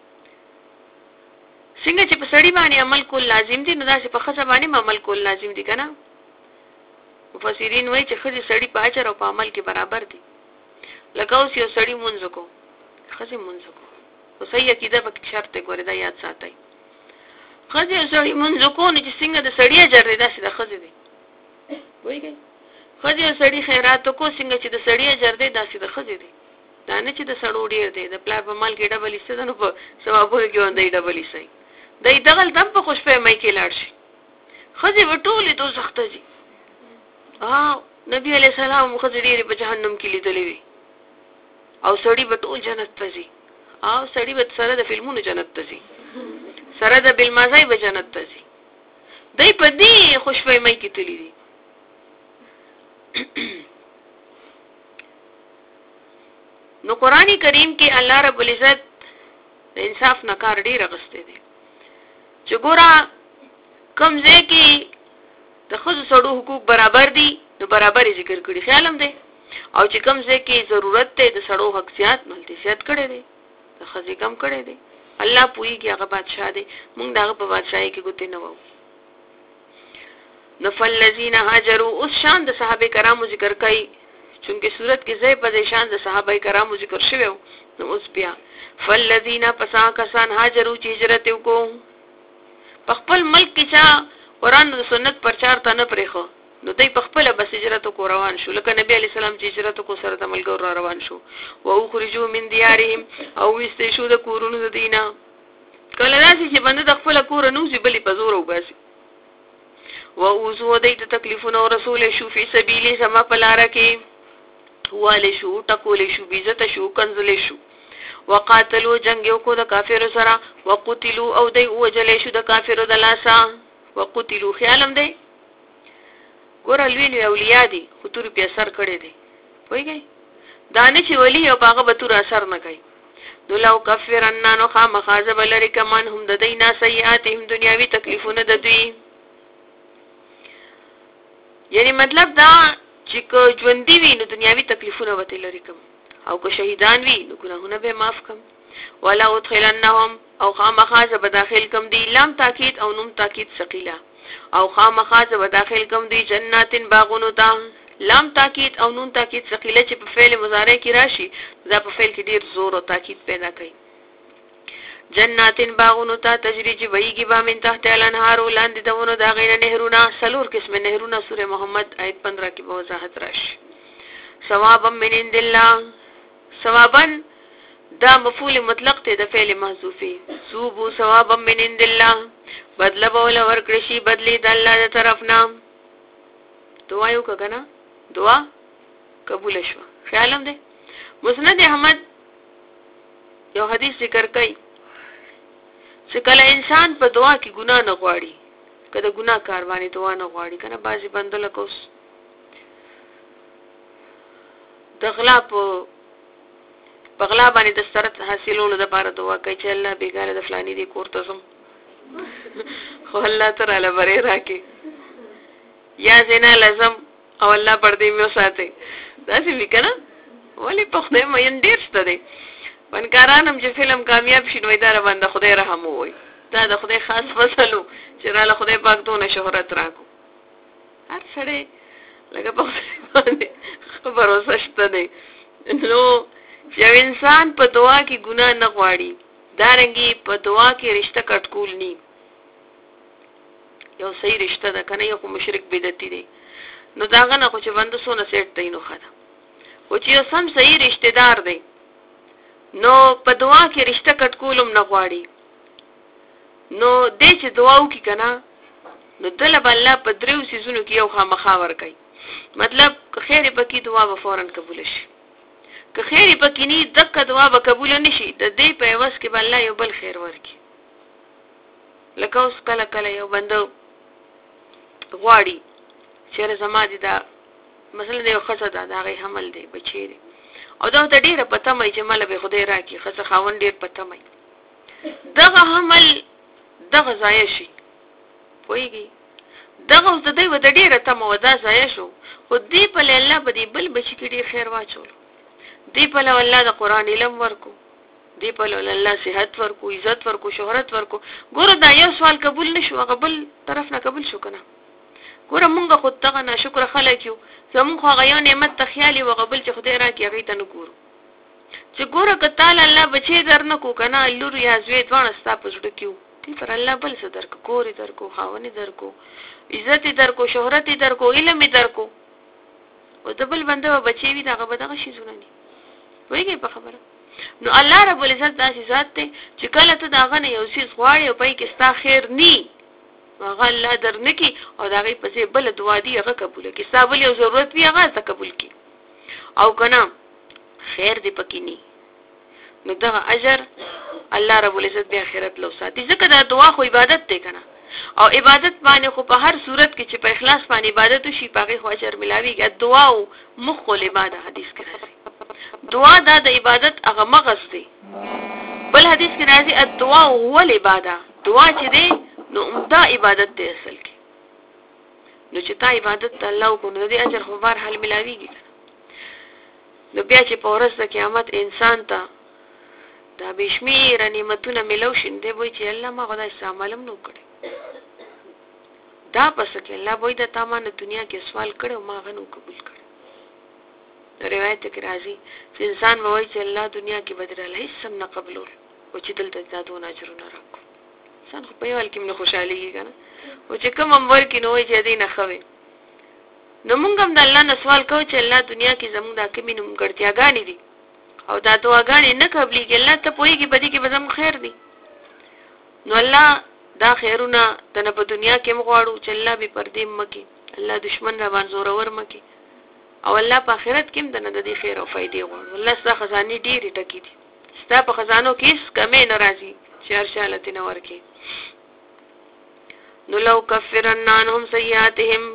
څنګه چې په سړی باندې عمل کول لازم دي نو دا چې په خزه باندې عمل کول لازم دي کنه. مفسرین وایي چې خزه سړی په اجر او په عمل کې برابر دي. لکه اوس یو سړی مونږ کو خزه مونږ کو او صحیح عقیده په شرط ګوره دا یاد ساتئ. خزه سړی مونږ کو نه چې څنګه د سړی اجر دی داسې د خزه دی. وایي خزه سړی خیرات کو څنګه چې د سړی اجر دی داسې د خزه دی. دا نه چې د سړو ډیر دی د پلا په مال کې ډبل ایسته نو په ثوابونو کې باندې ډبل ایسي. دای دغل دم په خوشفهمۍ کې لاړ شي. خزه وټولې تو سخته دي. نبی علیہ السلام خزه ډیره په جهنم کې لیدلې وي. او سړی به ټول جنت ته ځي. او سړی به سره د فلمونو جنت ته ځي. سره د بلمازای به جنت ته ځي. دای په دې خوشفهمۍ کې تللی دي. نو قرآن کریم کې الله رب العزت د انصاف نه کار ډیر غسته دي. چې ګورا کم ځای کې د خزو سړو حقوق برابر دي نو برابر ذکر کړي خیالم دی. او چې کم ځای کې ضرورت ته د سړو حق زیات ملتي زیات کړي دي د خزي کم کړي دي. الله پويږي هغه بادشاہ دی. موږ دغه په بادشاہي کې ګوتې نه وو. نفل الذين هاجروا اوس شان د صحابه کرامو ذکر کوي چونکه صورت کې ځای په شان د صحابه کرامو ذکر شوی نو اوس بیا فالذین پسا کسان هاجروا چې هجرت وکړو په خپل ملک کې چې قرآن او سنت پرچار ته نه پرېخو نو دوی په خپل بس هجرت کو روان شو. لکه نبی علی سلام چې هجرت کو سره د ملګرو روان شو. او خرجوا من دیارهم او وست شو د کورونو د دینه. کله راځي چې بنده د خپل کور نه وځي بلی په زور وباسي. و اوذو دیت تکلیفونه رسول شو فی سبیل سما پلار کې واله شو ټکول شو بیزت شو کنزل شو. وقاتلوا جنگ یو کو د کافر سره وقتلوا او دی وجل شو د کافر د لاسا. وقتلوا خیالم دی ګور الوی اولیاء دي خطر په اثر کړي دي. وایي دانه چې ولی او باغه به تور اثر نه کوي. نو لو کفرن نو خامخازب لری کمان هم د دینا سیئاتهم دنیاوی تکلیفونه د دوی. یعنی مطلب دا چې کو ژوندۍ وي نو دنیاوی تکلیفونه وته لري کوم او که شهیدان وي نو ګناهونه به معاف کوم. ولا ادخلنهم او خامخازب داخل کوم دی لام تاکید او نوم تاکید ثقيله او خامخازب داخل کوم دی جناتن باغونو ته. لام تاکید او نون تاکید ثقيله چې په فعل مضارع کې راشي دا په فعل کې ډیر زور او تاکید پیدا کوي. جناتن باغونو ته تجری چې ویږي با من تحت الانهار لاندې دونو دا غیر نهرونه. سلور قسم نهرونه سوره محمد آیت 15 کې په وضاحت راشي. ثوابا من عند الله. ثوابا دا مفعول مطلق ته د فعل محذوفي. سوبو ثوابا من عند الله بدله بوله ورکړي شي بدلی د الله تر طرف نه. دعا یو کګنا دعا قبول شو. خیالم دی مسند احمد یو حدیث ذکر کوي چې کله انسان په دعا کې ګناه نه غواړي کله ګناه کاروانی دعا نه غواړي کنه بازي بندل کوس دغلا په بغلا باندې د سترت حاصلولو لپاره دعا کوي چې الله بیګاره د فلانی دی کوړته سم خو الله تعالی بری راکي یا زنا لازم او الله پردې مې ساتي دا څه وکړه ولی په خدای مې ډیر ست دی فنکارانم چې فلم کامیاب شي نو اداره باندې خدای رحم وي. دا د خدای خاص فصلو چې را له خدای پاک دونه شهرت راکو. هر سړی لکه په باندې خبرو سشته دی. نو یو انسان په دعا کې ګناه نه غواړي دارنګي په دعا کې رشتہ کټکول ني یو صحیح رشتہ ده کنه یو مشرک بدعتي دی نو داغه نه خو چې بنده سونه سیټ دی نو خدا او چې یو سم صحیح رشتہ دار دی نو په دعا کې رشتہ کټکولم نه غواړي نو دې چې دعا وکي کنه نو دل الله په دریو سيزونو کې یو خامخا ور کوي. مطلب که خیر پکې دعا به فورا قبول شي که خیر پکې نه دغه دعا به قبول نشي د دې په واسه کې بل الله یو بل خیر ورکي. لکه اوس کله کله یو بنده غواړي چې زما دي دا مثلا یو خصه دا غي حمل دی بچی دی او دا ته ډیره پته مې چې مال به خدای راکي خصه خاون ډیر پته مې دغه حمل دغه ځای شي وایي دغه اوس د دوی ود ډیره تم ودا ځای شو خو دی په الله په دی بل بچی کې ډیر خیر واچول دی په الله د قران علم ورکو دی په الله صحت ورکو عزت ورکو شهرت ورکو ګوره دا یو سوال قبول نشو قبل طرف نه قبول شو کنه ګوره مونږ خود ته نه شکر خلک یو زمون خو غيو نعمت ته خیالي وقبل چې خدای راکې هغه ته نګورو چې ګوره کتال الله بچي درنه کو کنه لور یا زوی دوه ستا پزړه کیو تی پر الله بل صدر کو کور درکو خاوني درکو عزت درکو شهرت درکو علم درکو او دبل بنده بچي وي دغه بدغه شي زونه وایي په خبره نو الله رب العزت داسې ذات ته چې کله ته داغه نه یو څه غواړي او پای کې ستا خیر ني هغه الله درنکي او دغه پسې بل دعا دی هغه قبول کی ستا بل یو ضرورت وي هغه ته قبول کی او کنه خیر دی پکې ني نو دغه اجر الله رب العزت به آخرت لو ساتي ځکه دا دعا خو عبادت دی کنه او عبادت باندې خو په هر صورت کې چې په اخلاص باندې عبادت وشي پاګه خو اجر ملاويږي دعا او مخ العبادت حدیث کې راځي دعا دا د عبادت هغه مغز دی بل حدیث کې راځي الدعاء هو العبادت دعا چې دی نو دا عبادت دی اصل کې نو چې تا عبادت الله کو نو دې اجر خو بهر حال ملاويږي نو بیا چې په ورځ د قیامت انسان ته دا بشمیر نعمتونه ملو شنده وای چې الله ما غوډه استعمالم نو کړي دا پس کې الله وای د تمانه دنیا کې سوال کړو ما غنو قبول کړ روایت کې راځي چې انسان وای چې الله دنیا کې بدر الله سم نه قبول او چې دلته زادو اجرونه راکو انسان خو په یو حال کې نه خوشالي کنه او چې کوم امر کې نو چې دې نه خوي نو مونږ هم د الله نه سوال کوو چې الله دنیا کې زموږ د کمینو ګړتیاګانی دي او دا دعاګانې نه قبليږي الله ته پويږي بدی کې بزم خیر دی نو الله دا خیرونه تنه په دنیا کې مغواړو چې الله به پردې مکي الله دشمن را باندې زورور مکي او الله په آخرت کې هم د دې خیر او فائدې غواړو الله ستاسو خزانه ډېری ټکی دي ستاسو په خزانو کې هیڅ کمې ناراضي چې ارشالت نه ورکي نو لو کفرن عنهم سیئاتهم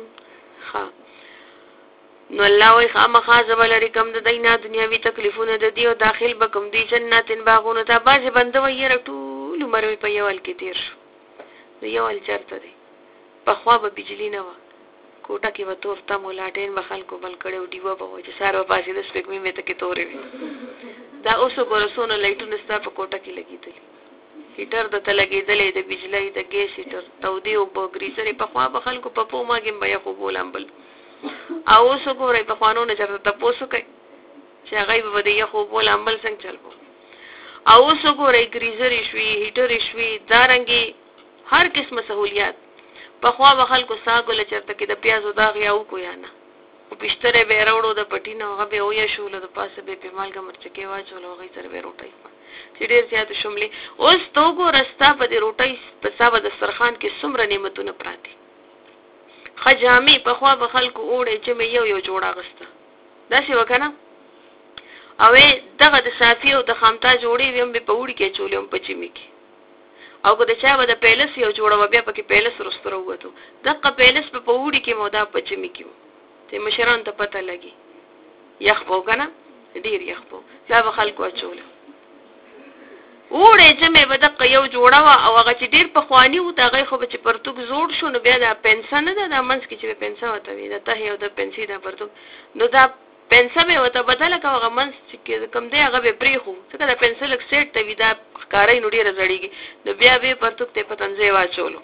نو الله وای خامخا زبل رقم د دینا دنیاوی تکلیفونه د دیو داخل بکم دی جناتن باغونه ته باز بند وای ټول عمر په یوال کې تیر شو نو یوال چرته دی په خوا به بجلی نه و کوټه کې وتور ته مولاټین بخل کو بل کړو دیو په وجه سارو پاسې د سپېګمې مې ته کې تورې وي دا اوس ګورسونه لایټونه ستا په کوټه کې لګیدل هیټر د ته لګیدلې د بجلی د ګیس هیټر تودي او بګریسره په خوا بخل کو په پوماګم بیا خو بولامبل او اوس ګورې په خوانو نه چرته تاسو کوي چې هغه به د یخو بول عمل څنګه چلبو او اوس ګورې گریزر شوي هیټر شوي دارنګي هر قسمه سہولیات په خوا بخل کو ساګل چرته کې د پیازو داغ یاو کو یا نه او پښتره به راوړو د پټینه هغه به ویا شول د پاسه به په مالګه مرچ کې واچول هغه سره به روټي چې ډیر زیات شملې اوس تو ګور رستا په دې روټي په سبا د سرخان کې څومره نعمتونه پراته خجامي په خوا به خلکو اوړي چې مې یو جوړه غسته دا څه وکنه او دغه د صافي او د خامتا جوړي ویم په وړي کې چولم په چمی کې او که د چا به د پیلس یو جوړه بیا پکې پیلس رسترو وته دغه پیلس په وړي کې مودا په چمی کې ته مشران ته پته لګي یخ په کنه ډیر یخ په دا به خلکو چول وړي چې مې به دغه یو جوړه او هغه چې ډیر په خواني و دغه خو به چې پرتګ جوړ شو نو بیا د پنسن نه د منځ کې چې پنسن وته وي د ته یو د پنسي د پرتګ نو دا پنسل به وته بدل کاوه منځ چې کم دی هغه به پریخو څنګه د پنسل سیټ ته وي دا کارای نو ډیر زړیږي نو بیا به پرتګ ته پتنځي واچولو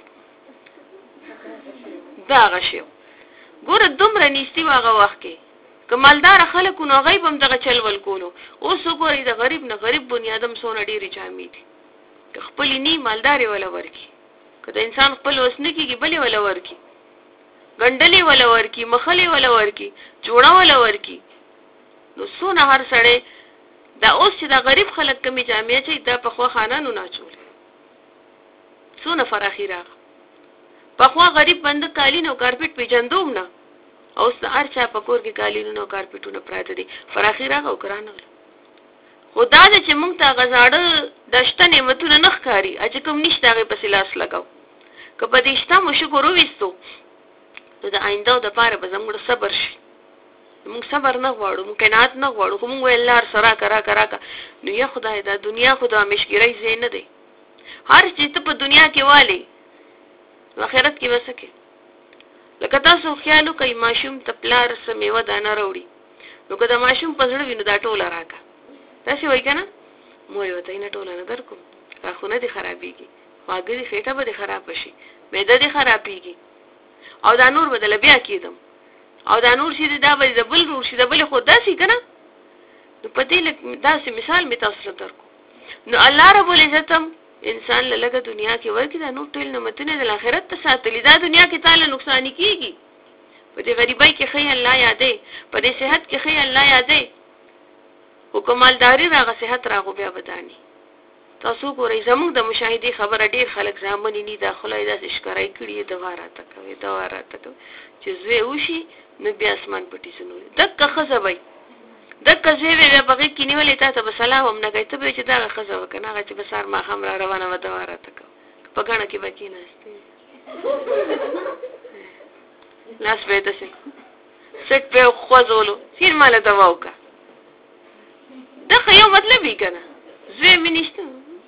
دا غشیو ګوره دومره نيستي واغه وخت کې کمالدار خلکو نو غیب هم دغه چلول کولو اوس وګورئ د غریب نه غریب بنیادم سونه ډیری جامې دي خپل نی مالداري ولا ورکی کله انسان خپل وسنه کېږي بلې ولا ورکی غندلې ولا ورکی مخلې ولا ورکی جوړه ولا ورکی نو سونه هر سړی دا اوس چې د غریب خلک کمی جامې چې دا په خوا خانانو نه چول سونه فراخي راغ په خوا غریب بند کالین او کارپټ پیجندوم نه اوس هر چا په کور کې کالینونو کارپټونو پراته دي فراخي راغ او کرانه خدا دې چې مونږ ته غزاړه دشته نعمتونه نخ کاری اځ کوم نشته هغه په لاس لگاو که په دې شته مو شکر وستو د آینده د پاره به زموږ صبر شي موږ صبر نه غواړو موږ قناعت نه غواړو کوم ویل لار سره کرا نو یا خدای دا دنیا خدا مشګری زین نه دی هر چیز په دنیا کې والی آخرت کې وسکه لکه تاسو خیال وکړئ ماشوم ته پلار څه میوه دانه راوړي نو که د ماشوم په زړه وي نو دا ټوله راکړه داسې وایي که نه مور یې ورته نه ټوله نه درکوم غاښونه دې خرابېږي خواږه دې خېټه به دې خرابه شي معده دې خرابېږي او دا نور به دله بیا کېدم او دا نور شي دا به د بل نور شي د بلې خو داسې که نه نو په دې داسې مثال مې تاسو ته درکو نو الله رب العزت هم انسان له لږه دنیا کې ورکړي دا نور ټول نعمتونه د آخرت ته ساتلي دا دنیا کې تاله نقصاني کېږي په دې غریبۍ کې ښه الله یادې په دې صحت کې ښه الله یادې خو که مالداري راغه صحت راغو بیا بداني تاسو ګورئ زموږ د مشاهدې خبره ډېر خلک زامنې ني دا خله یې داسې ښکاری کړي دوا راته کوي دوا راته کوي چې زوی وشي نو بیا اسمان پټي سنوري دکه ښځه وی دکه زوی وی بیا په غېږ کې نیولې تا ته به سلام هم نه کوي ته به چې دغه ښځه وکړه هغه چې به سهار ماښام را روانه وه دوا راته کوي په ګڼه کې به کېناستې لاس به یې داسې سټ به یې خوځولو سیر ماله دوا وکړه دغه یو مطلب وي که نه زوی مې نشته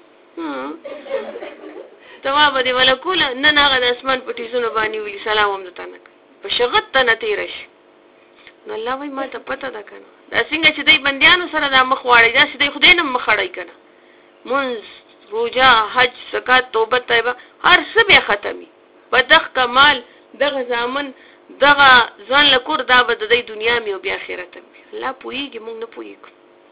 دوا به دې وله کوله نن هغه د اسمان په ټیزونو باندې ولي سلام هم درته نه کوي په شغت ته نه تېره شي نو الله وایي ما ته پته ده که نه دا څنګه چې دی بندیانو سره دا مخ واړوي داسې دی خدای نه مخ اړوي که نه منځ روژه حج زکات توبه طیبه هر څه بیا ختمي په دغه کمال دغه زامن دغه ځان له کور دا به د دی دنیا مې او بیا آخرت مې الله پوهېږي موږ نه پوهېږو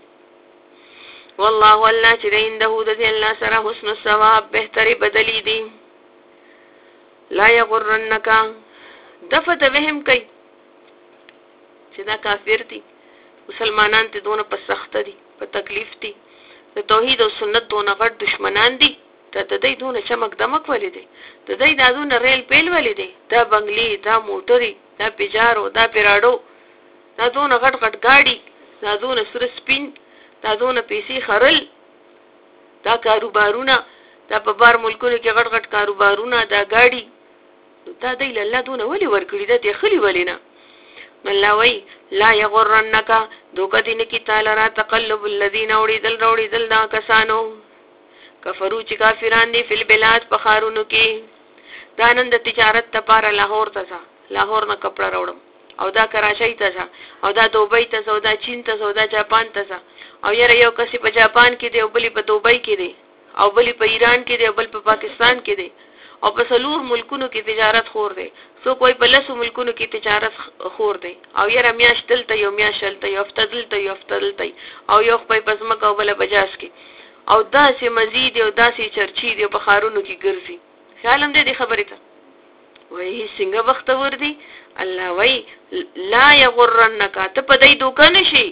والله الله چې د عنده د دې الله سره حسن الثواب بهتري بدلی دي لا یغرنک دفه ته وهم کوي چې دا کافر دي مسلمانان ته دونه په سخته دي په تکلیف دي د توحید او سنت دونه غټ دشمنان دي ته د دې دونه چمک دمک ولې دي د دې دا دونه ریل پیل ولې دي دا بنگلي دا موټري دا پیجارو دا پیراډو دا دونه غټ غټ گاډي دا دونه سره سپین دا دونه پیسې خرل دا کاروبارونه دا په بار ملکونو کې غټ غټ کاروبارونه دا گاډي دا دی له الله دونه ولې ورکړي دا ته خلی ولې نه الله وی لا یغرنک دوکه دین کی تعالی را تقلب الذین اوریدل دا کسانو کفرو چې کافران دي فل بلاد په خارونو کې دا نن د تجارت لپاره لاهور ته لاهور نه کپڑا راوړم او دا کراچۍ ته او دا دوبۍ ته او دا چین ته او دا جاپان ته او یره یو کسي په جاپان کې دی او بلی په دوبۍ کې دی او بلی په ایران کې دی او بل په پاکستان کې دی او په سلور ملکونو کې تجارت خور دی سو کوئی په لسو ملکونو کې تجارت خور دی او یره میاش دلته یو میاش دلته یو هفته دلته او یو په پسمک او بل بجاز کې او داسې مزید او داسې چرچی دی په خارونو کې ګرځي خیال هم دې خبرې ته وایي څنګه وخت ور دی الله وایي لا یغرنک ته په دې دوکه نشي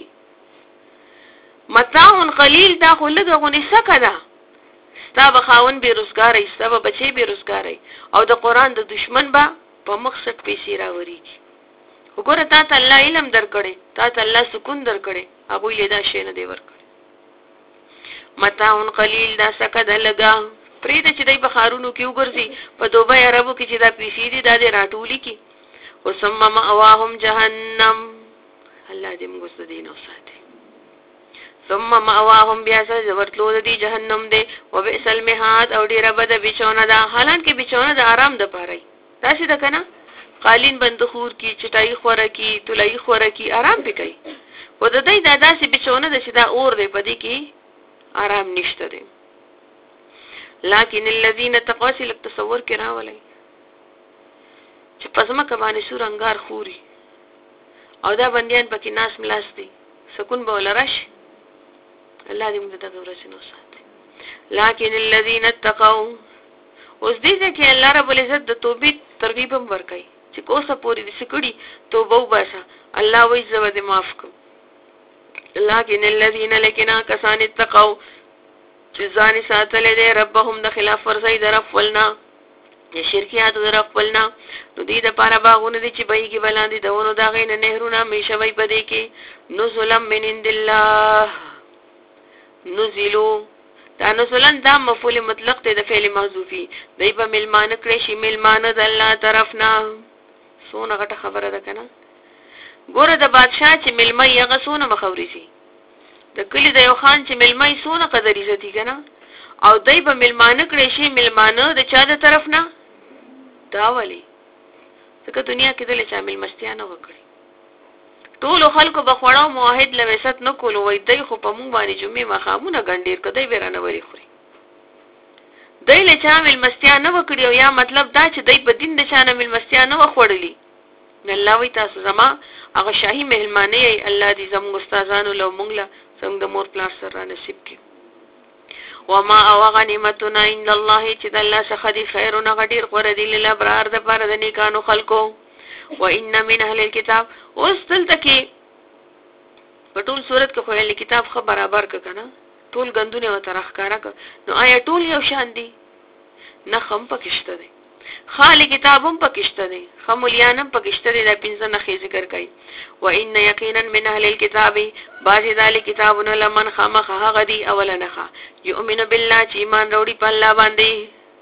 متاع قلیل دا خو لږه غونې سکه ده ستا به خاون بېروزګاری ستا به بچی بېروزګاری او د قرآن د دشمن به په مقصد پیسې راوریږي خو ګوره تا ته الله علم درکړی تا ته الله سکون درکړی هغوی له دا شی نه دی ورکړی متاع قلیل دا سکه ده لږه پرېږده چې دی په ښارونو کې وګرځي په دوبۍ عربو کې چې دا پیسې دي دا دې راټولي کړي خو ثم مأواهم جهنم الله دې موږ د دې نه وساتي ثم مأواهم بیا ورتلو د دې جهنم دی وبئس المهاد او ډېره بده بچونه ده حالانکې بچونه د آرام دپاره وي داسې ده که نه قالین بند خور کی چټایي خوره کی تولایي خوره کی آرام پې کوي خو د دوی دا داسې بچونه ده چې دا اور دی په دې کې آرام نشته دی لیکن الذین تقوا چې لږ تصور کې راولئ چې په ځمکه باندې سور انګار خوري او دا بندیان پکې ناس ملاس دي سکون به وله راشي الله دې موږ دغه ورځې نه وساتي لیکن الذین اتقوا اوس دې کې الله رب العزت د توبې ترغیب هم ورکوي چې کوسه پورې دې سکړي توبه وباسه الله وایي زه به دې معاف کړم لیکن الذین لیکن کسان اتقوا چې ځان ساتلی دی ربهم د خلاف ورزۍ د رب خپلنا د شرکیاتو د رب خپلنا نو دې دپاره باغونه دي چې بهیږي به لاندې د ونو د هغې نه نهرونه همیشه وی په دې کې نزلا من عند الله نزلو دا نزلن دا مفعول مطلق دی د فعل محذوفي دی به ملمانه کړی شي ملمانه د الله طرف نه څونه غټه خبره ده که نه ګوره د بادشاه چې ملمۍ هغه څونه مخوري شي د کلي د یو خان چې ملمۍ څونه قدر عزتي که نه او دی به ملمانه کړی شي ملمانه د چا د طرف نه دا ولې ځکه دنیا کې دلې چا مېلمستیا نه وکړي ټولو خلکو به خوړو موحد لويست نه کولو وای دی خو په مونږ باندې جمعې مخامونه ګنډیر کدی بیرانه وری خوري دی له چا مېلمستیا نه وکړي او یا مطلب دا چې دی په دین د چا نه مېلمستیا نه وخوړلی الله وی تاسو زما هغه شاهي مهلمانه ای الله دې زموږ استادانو له مونږ له څنګه د مور پلار سره نصیب کړي وما او غنیمتنا ان الله چې د الله څخه دي خیرونه غډیر غره دي له برار د پر د نیکانو خلکو وان من اهل الكتاب واستلت کې په ټول صورت کې خو اهل کتاب خبر برابر کنه ټول غندونه و ترخ کارا نو آیا ټول یو شان دي نه خم پکشته دي خالی کتابم پکشته دي خمولیانم پکشته دي د پنځه نه ذکر کوي وان یقینا من اهل الكتاب بعض ذلک کتابونه لمن خامخ غدي اولنخه یؤمن بالله چې ایمان وروړي په الله باندې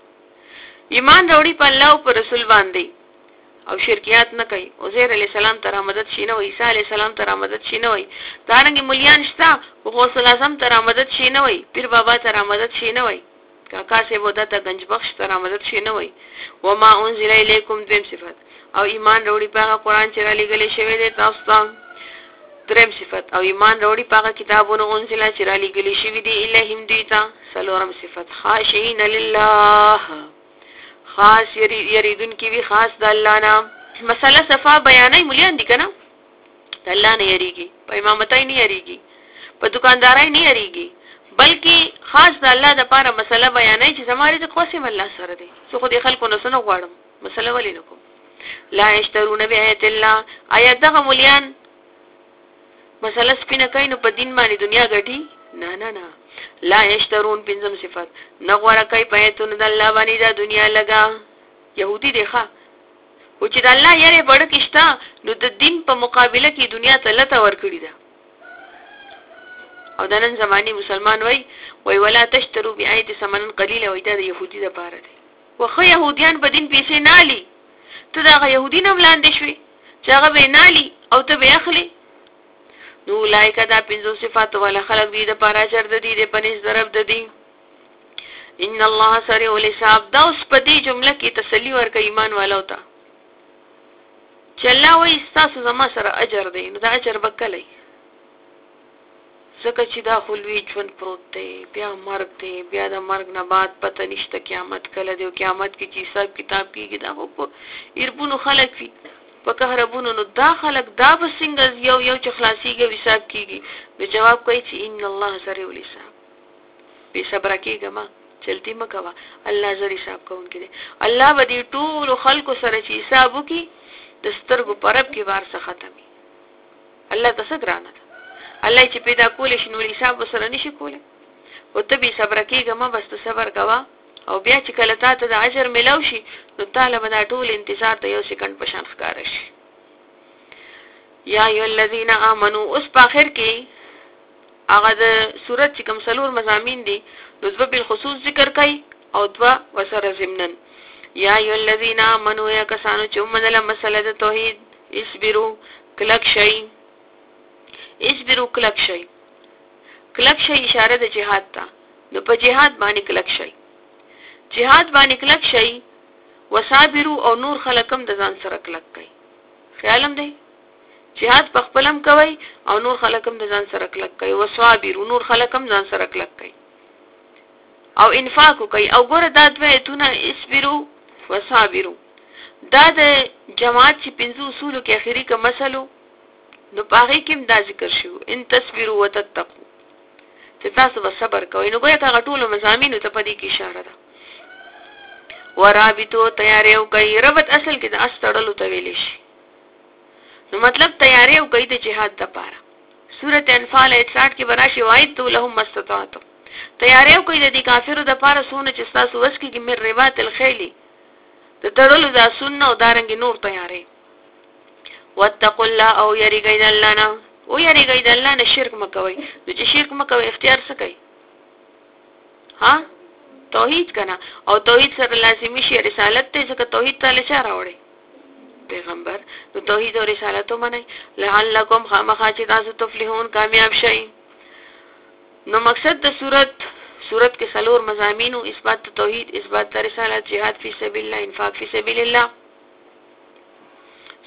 ایمان وروړي په الله او پر رسول باندې او شرکیات نه کوي عزیر علی السلام ته مدد شینه و عیسی علی السلام ته مدد شینه وي دارنګ مولیان شتا غوث الاعظم ته مدد شینه وي پیر بابا ته مدد شینه وي کاکا سے بودا ته گنج بخش ته مدد شینه وي و ما انزل الیکم دیم صفات او ایمان وروړي په قرآن چې را لګلې شوی دی تاسو ته دریم صفات او ایمان وروړي په کتابونو انزل چې را لګلې شوی دی الہیم دیتا سلورم صفات خاشعين لله خاص یریدون کی وی خاص د الله نام مسله صفا بیانای مليان دي کنه د الله نه یریږي په امامتای نه یریږي په دکاندارای نه یریږي بلکې خاص د الله د پاره مسله بیانای چې زماري د قسم الله سره دي سو خو د خلکو نه سن غواړم مسله ولې نکو لا یشترون بیات الله آیات دغه مليان مسله سپینه کین په دین باندې دنیا غټي نه نه نه لا یشترون پنځم صفات نغوړه کوي پیتون د الله باندې د دنیا لگا يهودي دیخه او چې د الله یې بڑ کښتا نو د دین په مقابله کې دنیا ته لته ور کړی ده او د نن زماني مسلمان وای ولا تشترو بیایت ثمن قلیل وای دا د يهودي د پاره دي وخه يهوديان په دین پیسې نالي ته دا يهودي نه ولاندې شوي چې هغه به نالي او ته به اخلي نو لایکه دا پنځو صفات ولا خلق دي د پاره چر د دې په نس ضرب د دي ان الله سریع الحساب دا اوس په دې جمله کې تسلی ورکړي ایمان والو ته چې الله وایي تاسو زما سره اجر دی نو دا اجر بکلای څنګه چې دا خلوی ژوند پروت دی بیا مرګ دی بیا د مرګ نه بعد پته نشته قیامت کله دی قیامت کې چې حساب کتاب کیږي دا په ایربونو خلک وي په قهربونو نو دا خلک دا بسنګ یو چې خلاصيږي حساب کیږي نو جواب کوي چې ان الله سریع الحساب به صبر کیږه ما چلتی مکوا الله زری حساب کوونکی دی الله بدی ټول خلکو سره چې حساب وکي د سترګو پرب کې وار څخه ختمي الله تاسو ګرانه الله چې پیدا کول شي نو حساب وسره نشي کوله او ته به صبر کیږه ما بس صبر کوا او بیا چې کله تاسو د اجر ملو شي نو طالب دا ټول انتظار ته یو سکند په شان ښکار شي یا ای الذین آمنو اوس په اخر کې هغه د سورۃ چې کوم سلور مضامین دي نو ځو په خصوص ذکر کوي او دوا وسره ضمنن یا ای الذین آمنو یا کسانو چې ومنله مسله د توحید اصبروا کلک شي کلک شي اشاره د جهاد ته نو په جهاد باندې کلک شي جهاد باندې کلک شي وصابرو او نور خلقم د ځان سره کلک کوي خیالم دی جهاد په خپلم کوي او نور خلقم د ځان سره کلک کوي وصابرو نور خلقم ځان سره کلک کوي او انفاق کوي او ګوره دا دوه ایتونه اسبرو وصابرو دا د جماعت چې پنځه اصول کې اخیری کا مسلو نو پاره کې دا ذکر شو ان تصبروا وتتقوا چې تاسو به صبر کوئ نو ګویا کا ټول مزامین ته په دې کې اشاره ده ورابطو تیاریو کوي ربط اصل کې د استړلو ته ویل شي نو مطلب تیاریو کوي د جهاد لپاره سورۃ انفال 61 کې براشي وایت لهم مستطاعتم تیاریو کوي د کافرو لپاره سونه چې تاسو وس کې مر رباط الخیل د تړلو د سنن او دارنګ نور تیاری واتقوا الله او یریږي د الله نه او یریږي د الله نه شرک مکوئ نو چې شرک مکوئ اختیار څه کوي ها توحید کنا او توحید سره لازمی شي رسالت ته ځکه توحید ته لچا راوړي پیغمبر نو توحید او رسالت ومني لعلکم خامخا چې تاسو تفلحون کامیاب شئ نو مقصد د سورت کې سلور مضامین او اثبات توحید اثبات رسالت جهاد فی سبیل الله انفاق فی سبیل الله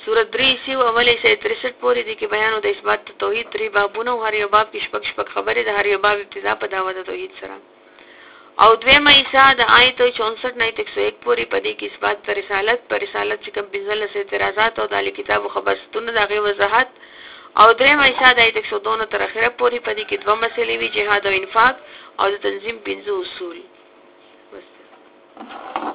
سورۃ 3 سی اول ایسه 63 پورې دي کې بیان د اثبات توحید 3 بابونه هر یو باب کې شپږ خبره ده هر یو باب ابتدا په دعوت توحید سره او دویمه ایسه د آیت 64 نه 101 پورې پدې کې اثبات پر رسالت چې کوم بنزل سه اعتراضات او د کتاب خبرستون دغه وضاحت او درېمه ایسه د آیت 102 تر اخره پورې پدې کې دوه مسلې وی جهاد او انفاق او د تنظیم 5 اصول بس